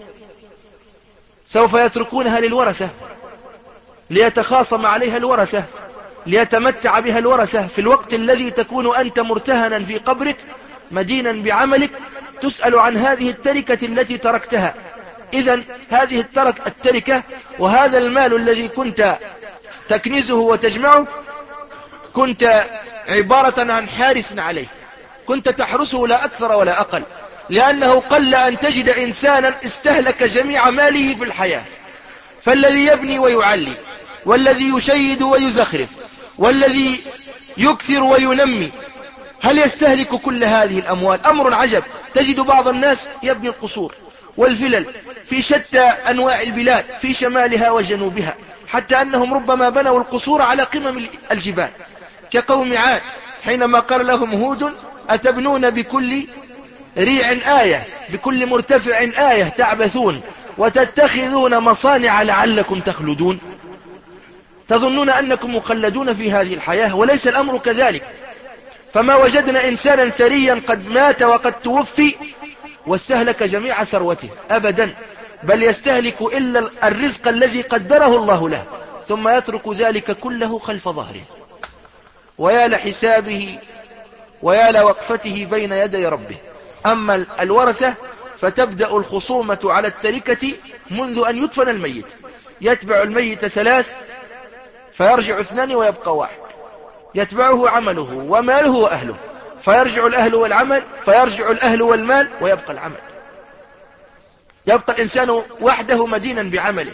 Speaker 1: سوف يتركونها للورثة ليتخاصم عليها الورثة، ليتمتع بها الورثة في الوقت الذي تكون أنت مرتهنا في قبرك مدينا بعملك، تسأل عن هذه التركة التي تركتها. إذن هذه الترك التركة وهذا المال الذي كنت تكنزه وتجمعه كنت عبارة عن حارس عليه، كنت تحرسه لا أكثر ولا أقل، لأنه قل أن تجد إنسانا استهلك جميع ماله في الحياة. فالذي يبني ويعلي والذي يشيد ويزخرف والذي يكثر وينمي هل يستهلك كل هذه الأموال؟ أمر عجب. تجد بعض الناس يبني القصور والفلل في شتى أنواع البلاد في شمالها وجنوبها، حتى أنهم ربما بنوا القصور على قمم الجبال كقوم عاد حينما قال لهم هود أتبنون بكل ريع آية بكل مرتفع آية تعبثون وتتخذون مصانع لعلكم تخلدون. تظنون أنكم مخلدون في هذه الحياة وليس الأمر كذلك. فما وجدنا إنسانا ثريا قد مات وقد توفي واستهلك جميع ثروته أبدا، بل يستهلك إلا الرزق الذي قدره الله له ثم يترك ذلك كله خلف ظهره. ويا لحسابه ويا لوقفته بين يدي ربه. أما الورثة فتبدأ الخصومة على التركة منذ أن يدفن الميت، يتبع الميت ثلاث فيرجع اثنان ويبقى واحد، يتبعه عمله وماله وأهله، فيرجع الأهل والعمل فيرجع الأهل والمال ويبقى العمل، يبقى الإنسان وحده مدينا بعمله.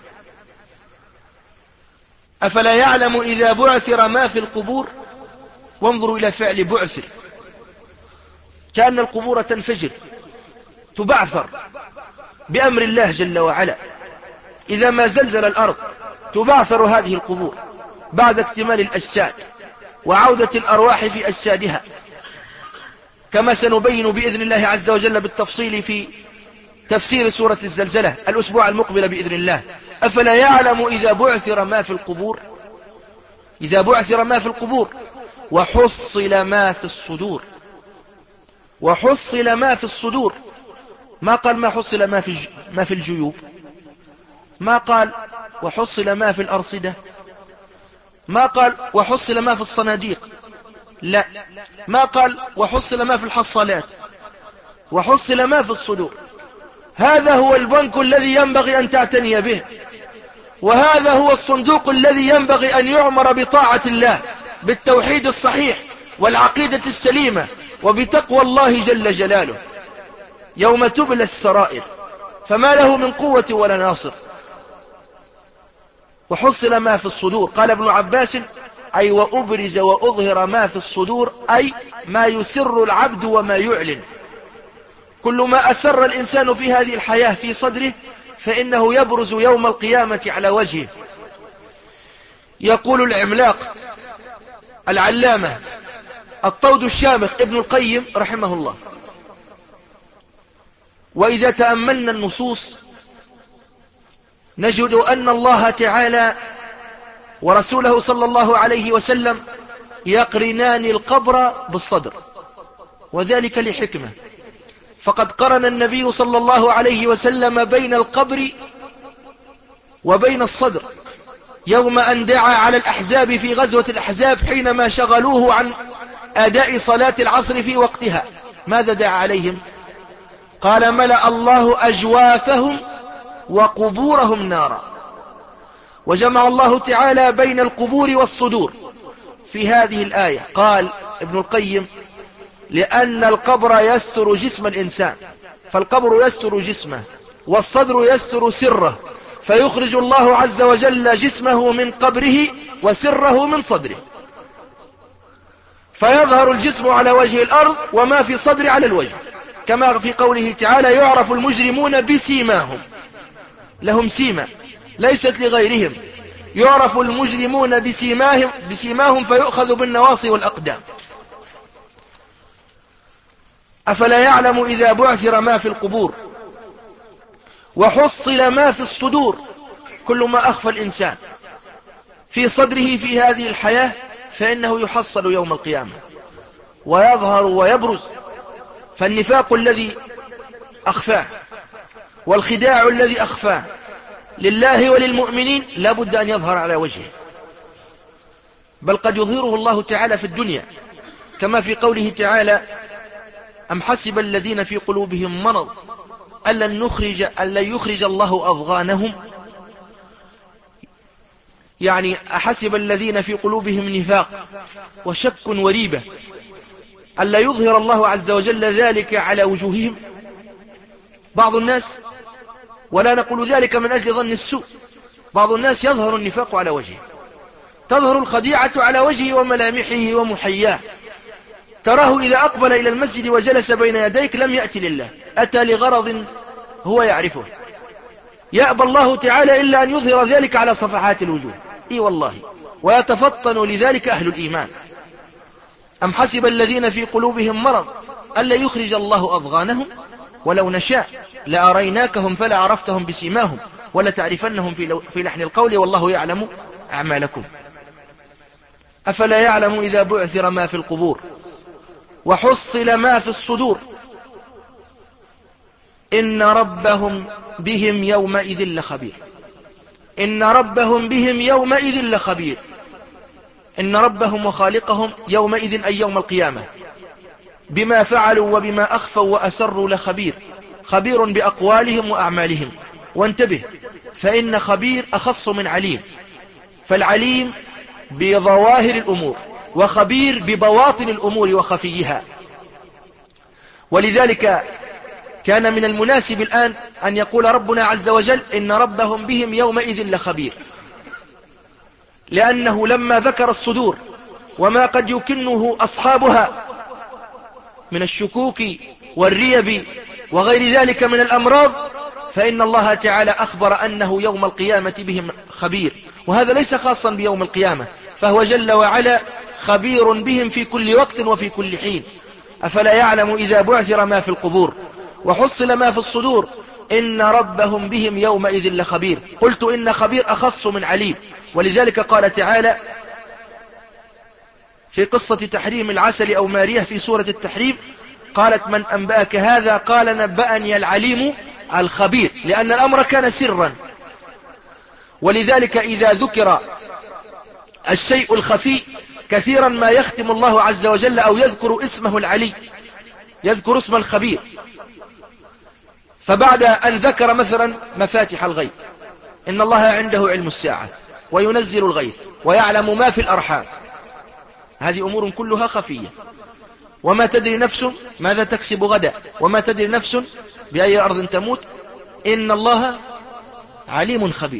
Speaker 1: أفلا يعلم إذا بعثر ما في القبور؟ وانظروا إلى فعل بعثر، كأن القبور تنفجر تبعثر بأمر الله جل وعلا. إذا ما زلزل الأرض تبعثر هذه القبور بعد اكتمال الأجساد وعودة الأرواح في أجسادها، كما سنبين بإذن الله عز وجل بالتفصيل في تفسير سورة الزلزلة الأسبوع المقبل بإذن الله. أفلا يعلم إذا بعثر ما في القبور؟ إذا بعثر ما في القبور وحصل ما في الصدور. وحصل ما في الصدور، ما قال ما حصل ما في ما في الجيوب، ما قال وحصل ما في الأرصدة، ما قال وحصل ما في الصناديق، لا، ما قال وحصل ما في الحصالات، وحصل ما في الصدور. هذا هو البنك الذي ينبغي أن تعتني به، وهذا هو الصندوق الذي ينبغي أن يعمر بطاعة الله بالتوحيد الصحيح والعقيدة السليمة وبتقوى الله جل جلاله. يوم تبلى السرائر فما له من قوة ولا ناصر. وحصل ما في الصدور، قال ابن عباس أي وأبرز وأظهر ما في الصدور، أي ما يسر العبد وما يعلن. كل ما أسر الإنسان في هذه الحياة في صدره فإنه يبرز يوم القيامة على وجهه. يقول العملاق العلامة الطود الشامخ ابن القيم رحمه الله: وإذا تأملنا النصوص نجد أن الله تعالى ورسوله صلى الله عليه وسلم يقرنان القبر بالصدر، وذلك لحكمة، فقد قرن النبي صلى الله عليه وسلم بين القبر وبين الصدر يوم أن دعا على الأحزاب في غزوة الأحزاب حينما شغلوه عن أداء صلاة العصر في وقتها. ماذا دعا عليهم؟ قال: ملأ الله أجوافهم وقبورهم نارا. وجمع الله تعالى بين القبور والصدور في هذه الآية. قال ابن القيم: لأن القبر يستر جسم الإنسان، فالقبر يستر جسمه، والصدر يستر سره، فيخرج الله عز وجل جسمه من قبره وسره من صدره، فيظهر الجسم على وجه الأرض وما في الصدر على الوجه، كما في قوله تعالى: يعرف المجرمون بسيماهم. لهم سيمة ليست لغيرهم، يعرف المجرمون بسيماهم, بسيماهم فيؤخذ بالنواصي والأقدام. أفلا يعلم إذا بعثر ما في القبور وحصل ما في الصدور، كل ما أخفى الإنسان في صدره في هذه الحياة فإنه يحصل يوم القيامة ويظهر ويبرز. فالنفاق الذي أخفاه والخداع الذي أخفاه لله وللمؤمنين لا بد أن يظهر على وجهه، بل قد يظهره الله تعالى في الدنيا، كما في قوله تعالى: أم حسب الذين في قلوبهم مرض أن لن نخرج, أن لن يخرج الله أضغانهم. يعني أحسب الذين في قلوبهم نفاق وشك وريبة أن لا يظهر الله عز وجل ذلك على وجوههم. بعض الناس، ولا نقول ذلك من أجل ظن السوء، بعض الناس يظهر النفاق على وجهه، تظهر الخديعة على وجهه وملامحه ومحياه، تراه إذا أقبل إلى المسجد وجلس بين يديك لم يأتي لله، أتى لغرض هو يعرفه. يأبى الله تعالى إلا أن يظهر ذلك على صفحات الوجوه، إي والله، ويتفطن لذلك أهل الإيمان. أم حسب الذين في قلوبهم مرض أن لا يخرج الله أضغانهم ولو نشاء لأريناكهم فلا عرفتهم بسيماهم ولا تعرفنهم في لحن القول والله يعلم أعمالكم. أفلا يعلم إذا بعثر ما في القبور وحصل ما في الصدور إن ربهم بهم يومئذ لخبير. إن ربهم بهم يومئذ لخبير. إن ربهم وخالقهم يومئذ أي يوم القيامة بما فعلوا وبما أخفوا وأسروا لخبير، خبير بأقوالهم وأعمالهم. وانتبه، فإن خبير أخص من عليم، فالعليم بظواهر الأمور وخبير ببواطن الأمور وخفيها. ولذلك كان من المناسب الآن أن يقول ربنا عز وجل إن ربهم بهم يومئذ لخبير، لأنه لما ذكر الصدور وما قد يكنه أصحابها من الشكوك والريب وغير ذلك من الأمراض، فإن الله تعالى أخبر أنه يوم القيامة بهم خبير، وهذا ليس خاصا بيوم القيامة، فهو جل وعلا خبير بهم في كل وقت وفي كل حين. أفلا يعلم إذا بعثر ما في القبور وحصل ما في الصدور إن ربهم بهم يومئذ لخبير. قلت إن خبير أخص من عليم، ولذلك قال تعالى في قصة تحريم العسل أو ماريه في سورة التحريم: قالت من أنبأك هذا؟ قال نبأني العليم الخبير، لأن الأمر كان سرا. ولذلك إذا ذكر الشيء الخفي كثيرا ما يختم الله عز وجل أو يذكر اسمه العلي، يذكر اسم الخبير. فبعد أن ذكر مثلا مفاتح الغيب، إن الله عنده علم الساعة وينزل الغيث ويعلم ما في الأرحام، هذه أمور كلها خفية. وما تدري نفس ماذا تكسب غدا وما تدري نفس بأي أرض تموت إن الله عليم خبير.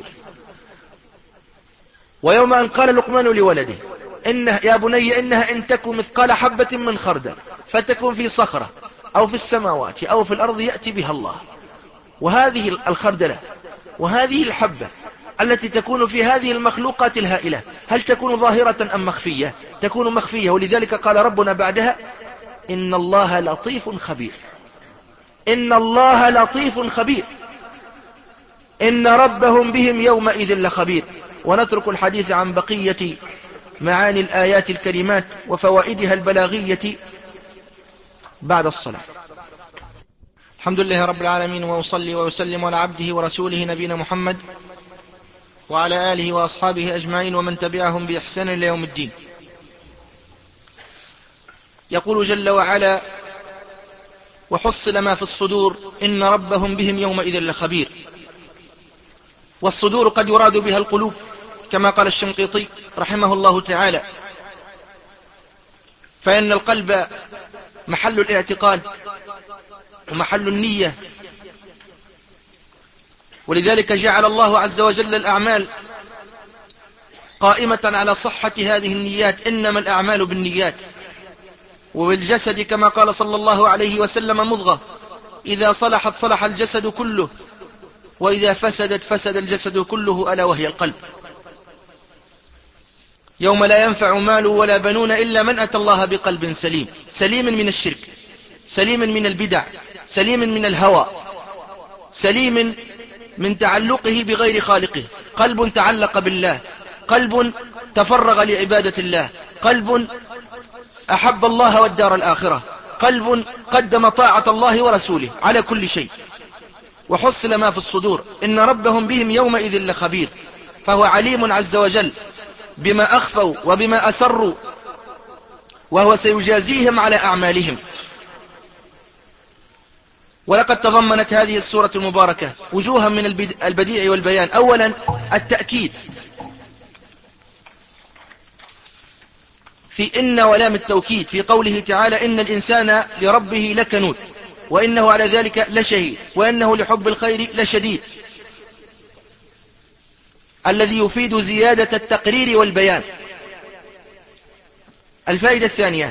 Speaker 1: ويوم أن قال لقمان لولده إنه يا بني إنها إن تكن مثقال حبة من خردل فتكن في صخرة أو في السماوات أو في الأرض يأتي بها الله. وهذه الخردلة وهذه الحبة التي تكون في هذه المخلوقات الهائلة هل تكون ظاهرة أم مخفية؟ تكون مخفية. ولذلك قال ربنا بعدها إن الله لطيف خبير. إن الله لطيف خبير. إن ربهم بهم يومئذ لخبير. ونترك الحديث عن بقية معاني الآيات الكريمات وفوائدها البلاغية بعد الصلاة. الحمد لله رب العالمين، وأصلي وأسلم على عبده ورسوله نبينا محمد وعلى آله وأصحابه أجمعين ومن تبعهم بإحسان إلى يوم الدين. يقول جل وعلا: وحصل ما في الصدور إن ربهم بهم يومئذ لخبير. والصدور قد يراد بها القلوب كما قال الشنقيطي رحمه الله تعالى، فإن القلب محل الاعتقاد ومحل النية، ولذلك جعل الله عز وجل الأعمال قائمة على صحة هذه النيات، إنما الأعمال بالنيات. وبالجسد كما قال صلى الله عليه وسلم: مضغة إذا صلحت صلح الجسد كله، وإذا فسدت فسد الجسد كله، ألا وهي القلب. يوم لا ينفع مال ولا بنون إلا من أتى الله بقلب سليم، سليم من الشرك، سليم من البدع، سليم من الهوى، سليم من تعلقه بغير خالقه، قلب تعلق بالله، قلب تفرغ لعبادة الله، قلب أحب الله والدار الآخرة، قلب قدم طاعة الله ورسوله على كل شيء. وحصل ما في الصدور إن ربهم بهم يومئذ لخبير، فهو عليم عز وجل بما أخفوا وبما أسروا، وهو سيجازيهم على أعمالهم. ولقد تضمنت هذه السورة المباركة وجوها من البديع والبيان. أولا التأكيد في إن ولام التوكيد في قوله تعالى: إن الإنسان لربه لكنود، وإنه على ذلك لشهيد، وإنه لحب الخير لشديد، الذي يفيد زيادة التقرير والبيان. الفائدة الثانية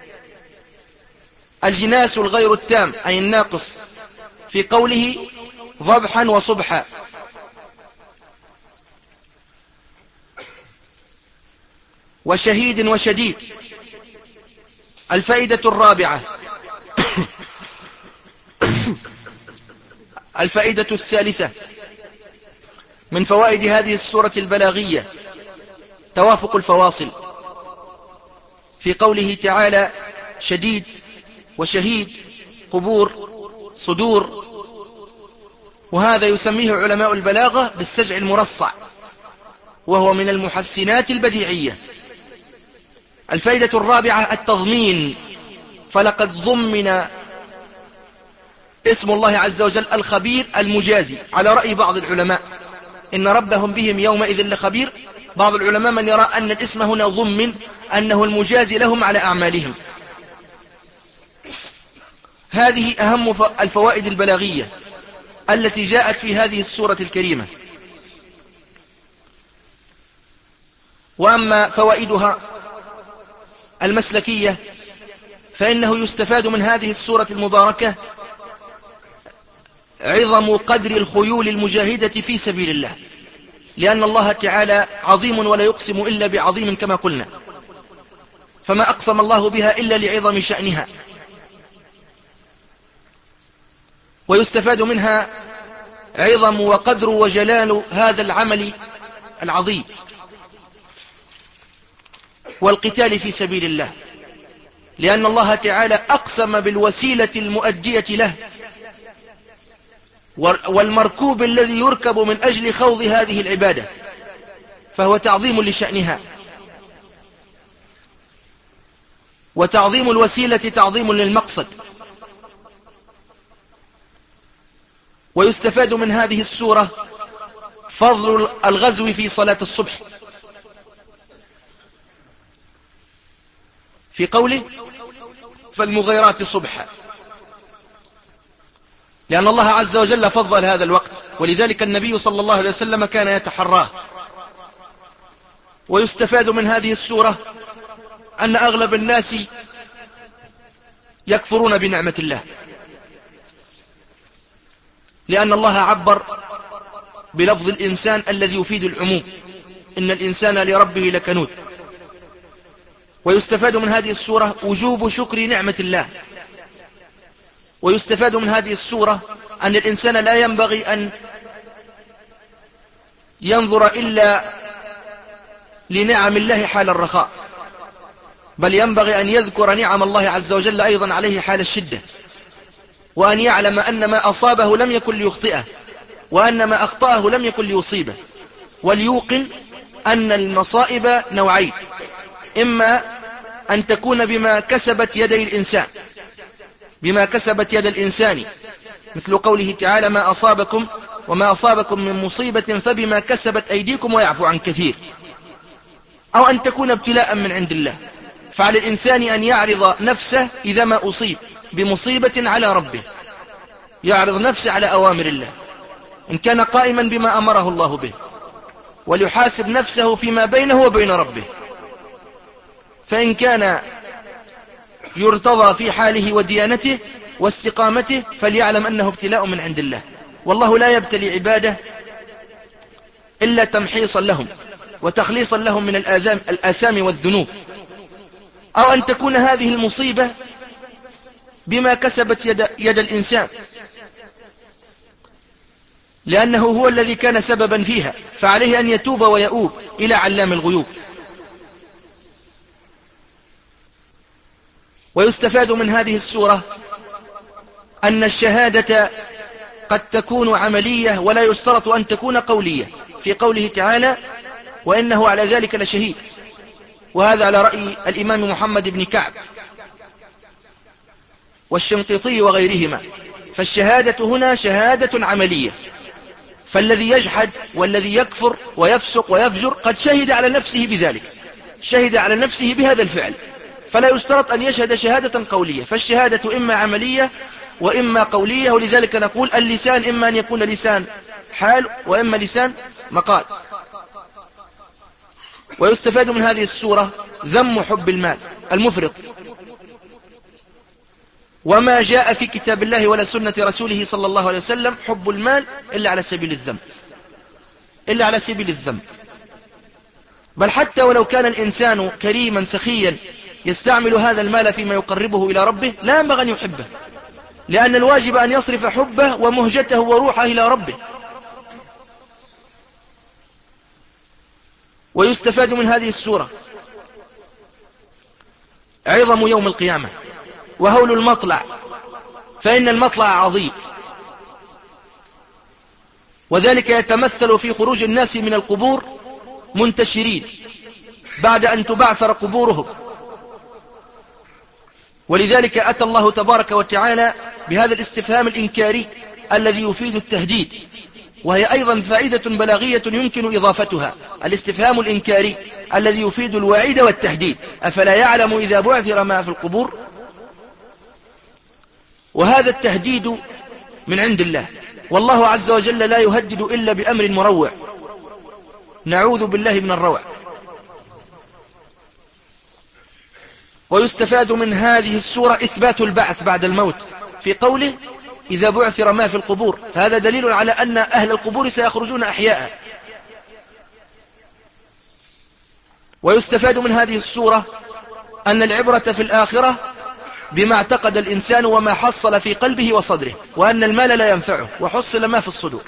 Speaker 1: الجناس الغير التام أي الناقص في قوله ضبحا وصبحا. وشهيد وشديد. الفائدة الرابعة الفائدة الثالثة من فوائد هذه السورة البلاغية توافق الفواصل في قوله تعالى: شديد وشهيد، قبور، صدور، وهذا يسميه علماء البلاغة بالسجع المرصع، وهو من المحسنات البديعية. الفائدة الرابعة التضمين، فلقد ضمن اسم الله عز وجل الخبير المجازي، على رأي بعض العلماء إن ربهم بهم يومئذ لخبير. بعض العلماء من يرى أن الاسم هنا ضمن أنه المجازي لهم على أعمالهم. هذه أهم الفوائد البلاغية التي جاءت في هذه السورة الكريمة. وأما فوائدها المسلكية فإنه يستفاد من هذه السورة المباركة عظم قدر الخيول المجاهدة في سبيل الله، لأن الله تعالى عظيم ولا يقسم إلا بعظيم كما قلنا، فما أقسم الله بها إلا لعظم شأنها. ويستفاد منها عظم وقدر وجلال هذا العمل العظيم والقتال في سبيل الله، لأن الله تعالى أقسم بالوسيلة المؤدية له والمركوب الذي يركب من أجل خوض هذه العبادة، فهو تعظيم لشأنها، وتعظيم الوسيلة تعظيم للمقصد. ويستفاد من هذه السورة فضل الغزو في صلاة الصبح، في قوله فالمغيرات صبحا، لأن الله عز وجل فضل هذا الوقت، ولذلك النبي صلى الله عليه وسلم كان يتحراه. ويستفاد من هذه السورة أن أغلب الناس يكفرون بنعمة الله، لأن الله عبر بلفظ الإنسان الذي يفيد العموم: إن الإنسان لربه لكنود. ويستفاد من هذه السورة وجوب شكر نعمة الله. ويستفاد من هذه السورة أن الإنسان لا ينبغي أن ينظر إلا لنعم الله حال الرخاء، بل ينبغي أن يذكر نعم الله عز وجل أيضا عليه حال الشدة، وأن يعلم أن ما أصابه لم يكن ليخطئه، وأن ما أخطأه لم يكن ليصيبه، وليوقن أن المصائب نوعين: إما أن تكون بما كسبت يدي الإنسان بما كسبت يد الإنسان مثل قوله تعالى: ما أصابكم وما أصابكم من مصيبة فبما كسبت أيديكم ويعفو عن كثير، أو أن تكون ابتلاء من عند الله. فعلى الإنسان أن يعرض نفسه إذا ما أصيب بمصيبة على ربه، يعرض نفسه على أوامر الله إن كان قائما بما أمره الله به، وليحاسب نفسه فيما بينه وبين ربه، فإن كان يرتضى في حاله وديانته واستقامته فليعلم أنه ابتلاء من عند الله، والله لا يبتلي عباده إلا تمحيصا لهم وتخليصا لهم من الآثام, الآثام والذنوب. أو أن تكون هذه المصيبة بما كسبت يد, يد الإنسان، لأنه هو الذي كان سببا فيها، فعليه أن يتوب ويؤوب إلى علام الغيوب. ويستفاد من هذه السورة أن الشهادة قد تكون عملية ولا يشترط أن تكون قولية، في قوله تعالى: وإنه على ذلك لشهيد، وهذا على رأي الإمام محمد بن كعب والشنقيطي وغيرهما. فالشهادة هنا شهادة عملية، فالذي يجحد والذي يكفر ويفسق ويفجر قد شهد على نفسه بذلك، شهد على نفسه بهذا الفعل، فلا يشترط أن يشهد شهادة قولية، فالشهادة إما عملية وإما قولية. ولذلك نقول اللسان إما أن يكون لسان حال وإما لسان مقال. ويستفاد من هذه السورة ذم حب المال المفرط، وما جاء في كتاب الله ولا سنة رسوله صلى الله عليه وسلم حب المال إلا على سبيل الذم، إلا على سبيل الذم. بل حتى ولو كان الإنسان كريما سخيا يستعمل هذا المال فيما يقربه إلى ربه لا ينبغي أن يحبه، لأن الواجب أن يصرف حبه ومهجته وروحه إلى ربه. ويستفاد من هذه السورة عظم يوم القيامة وهول المطلع، فإن المطلع عظيم، وذلك يتمثل في خروج الناس من القبور منتشرين بعد أن تبعثر قبورهم. ولذلك أتى الله تبارك وتعالى بهذا الاستفهام الإنكاري الذي يفيد التهديد، وهي أيضا فائدة بلاغية يمكن إضافتها، الاستفهام الإنكاري الذي يفيد الوعيد والتهديد: أفلا يعلم إذا بعثر ما في القبور؟ وهذا التهديد من عند الله، والله عز وجل لا يهدد إلا بأمر مروع، نعوذ بالله من الروع. ويستفاد من هذه السورة إثبات البعث بعد الموت، في قوله: إذا بعثر ما في القبور، هذا دليل على أن أهل القبور سيخرجون أحياء. ويستفاد من هذه السورة أن العبرة في الآخرة بما اعتقد الإنسان وما حصل في قلبه وصدره، وأن المال لا ينفعه، وحصل ما في الصدور.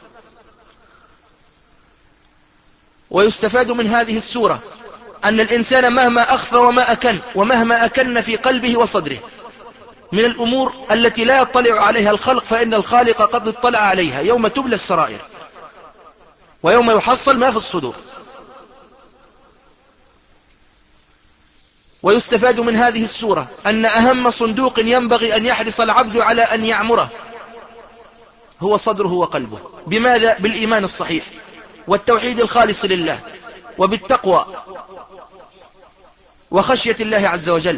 Speaker 1: ويستفاد من هذه السورة أن الإنسان مهما أخفى وما أكن ومهما أكن في قلبه وصدره من الأمور التي لا يطلع عليها الخلق، فإن الخالق قد اطلع عليها يوم تبلى السرائر ويوم يحصل ما في الصدور. ويستفاد من هذه السورة أن أهم صندوق ينبغي أن يحرص العبد على أن يعمره هو صدره وقلبه. بماذا؟ بالإيمان الصحيح والتوحيد الخالص لله، وبالتقوى وخشية الله عز وجل.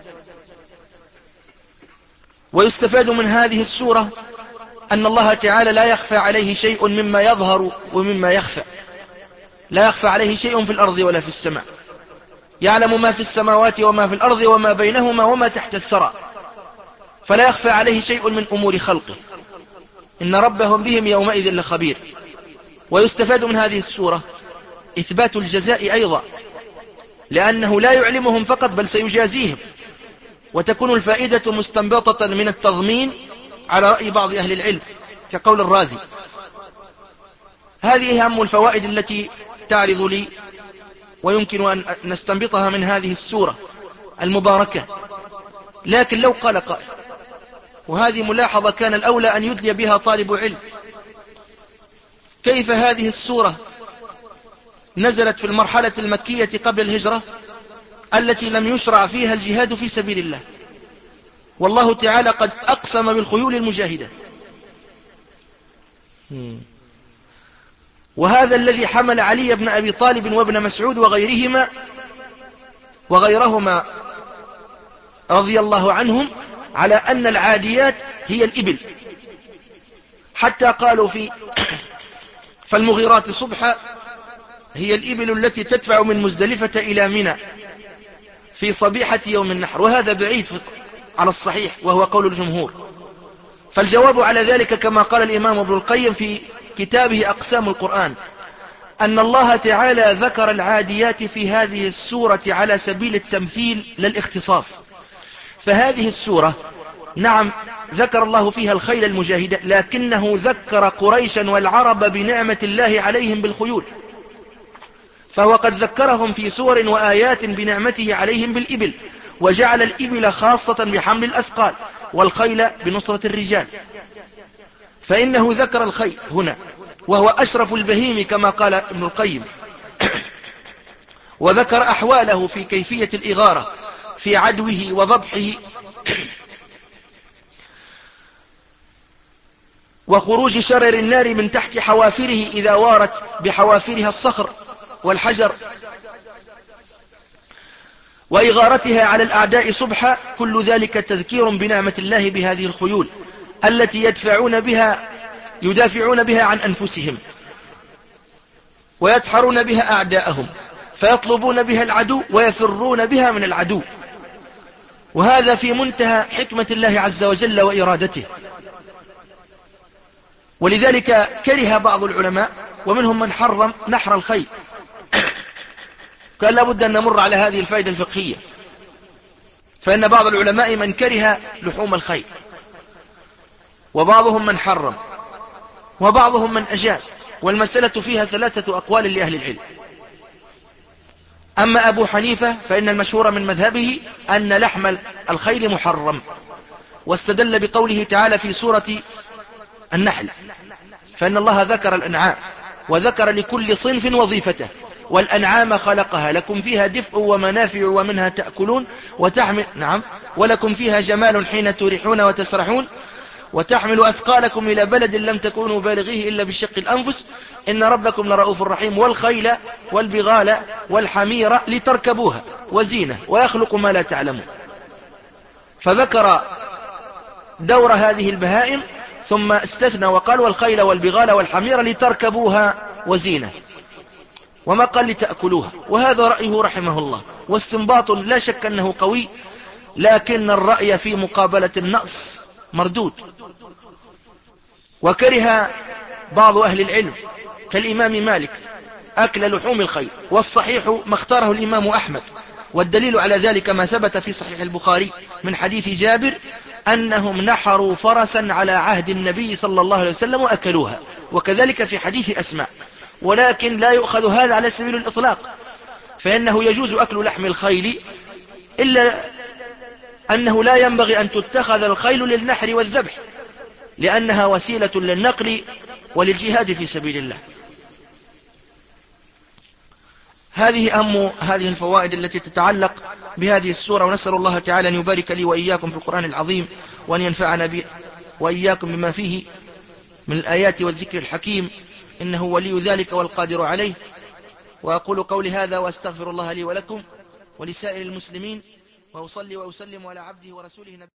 Speaker 1: ويستفاد من هذه السورة أن الله تعالى لا يخفى عليه شيء مما يظهر ومما يخفى، لا يخفى عليه شيء في الأرض ولا في السماء، يعلم ما في السماوات وما في الأرض وما بينهما وما تحت الثرى، فلا يخفى عليه شيء من أمور خلقه، إن ربهم بهم يومئذ لخبير. ويستفاد من هذه السورة إثبات الجزاء أيضا، لأنه لا يعلمهم فقط بل سيجازيهم، وتكون الفائدة مستنبطة من التضمين على رأي بعض أهل العلم كقول الرازي. هذه أهم الفوائد التي تعرض لي ويمكن أن نستنبطها من هذه السورة المباركة. لكن لو قال قائل، وهذه ملاحظة كان الأولى أن يدلي بها طالب علم، كيف هذه السورة نزلت في المرحلة المكية قبل الهجرة التي لم يشرع فيها الجهاد في سبيل الله، والله تعالى قد أقسم بالخيول المجاهدة؟ وهذا الذي حمل علي بن أبي طالب وابن مسعود وغيرهما وغيرهما رضي الله عنهم على أن العاديات هي الإبل، حتى قالوا في فالمغيرات صبحا هي الإبل التي تدفع من مزدلفة إلى منى في صبيحة يوم النحر، وهذا بعيد على الصحيح وهو قول الجمهور. فالجواب على ذلك كما قال الإمام ابن القيم في كتابه أقسام القرآن، أن الله تعالى ذكر العاديات في هذه السورة على سبيل التمثيل للاختصاص. فهذه السورة نعم ذكر الله فيها الخيل المجاهدة، لكنه ذكر قريشا والعرب بنعمة الله عليهم بالخيول، فهو قد ذكرهم في سور وآيات بنعمته عليهم بالإبل، وجعل الإبل خاصة بحمل الأثقال والخيل بنصرة الرجال، فإنه ذكر الخيل هنا وهو أشرف البهيم كما قال ابن القيم، وذكر أحواله في كيفية الإغارة في عدوه وضبحه وخروج شرر النار من تحت حوافره إذا وارت بحوافرها الصخر والحجر وإغارتها على الأعداء صبحا. كل ذلك تذكير بنعمة الله بهذه الخيول التي يدفعون بها يدافعون بها عن أنفسهم ويدحرون بها أعداءهم، فيطلبون بها العدو ويفرون بها من العدو، وهذا في منتهى حكمة الله عز وجل وإرادته. ولذلك كره بعض العلماء ومنهم من حرم نحر الخيل. كان لابد أن نمر على هذه الفائدة الفقهية، فإن بعض العلماء من كره لحوم الخيل، وبعضهم من حرم، وبعضهم من أجاز، والمسألة فيها ثلاثة أقوال لأهل العلم. أما أبو حنيفة فإن المشهور من مذهبه أن لحم الخيل محرم، واستدل بقوله تعالى في سورة النحل فإن الله ذكر الأنعام وذكر لكل صنف وظيفته، والأنعام خلقها لكم فيها دفء ومنافع ومنها تأكلون وتحمل نعم ولكم فيها جمال حين تريحون وتسرحون وتحمل أثقالكم إلى بلد لم تكونوا بالغيه إلا بشق الأنفس إن ربكم لرؤوف رحيم، والخيل والبغال والحمير لتركبوها وزينة ويخلق ما لا تعلمون. فذكر دور هذه البهائم ثم استثنى وقال والخيل والبغال والحمير لتركبوها وزينة، وما قال لتأكلوها. وهذا رأيه رحمه الله، واستنباط لا شك أنه قوي، لكن الرأي في مقابلة النص مردود. وكره بعض أهل العلم كالإمام مالك أكل لحوم الخيل، والصحيح ما اختاره الإمام أحمد، والدليل على ذلك ما ثبت في صحيح البخاري من حديث جابر أنهم نحروا فرسا على عهد النبي صلى الله عليه وسلم وأكلوها، وكذلك في حديث أسماء. ولكن لا يؤخذ هذا على سبيل الإطلاق، فإنه يجوز أكل لحم الخيل، إلا أنه لا ينبغي أن تتخذ الخيل للنحر والذبح، لأنها وسيلة للنقل وللجهاد في سبيل الله. هذه أهم هذه الفوائد التي تتعلق بهذه السورة، ونسأل الله تعالى أن يبارك لي وإياكم في القرآن العظيم، وأن ينفعنا به وإياكم بما فيه من الآيات والذكر الحكيم، إنه ولي ذلك والقادر عليه. وأقول قولي هذا وأستغفر الله لي ولكم ولسائر المسلمين، وأصلي وأسلم على عبده ورسوله نبي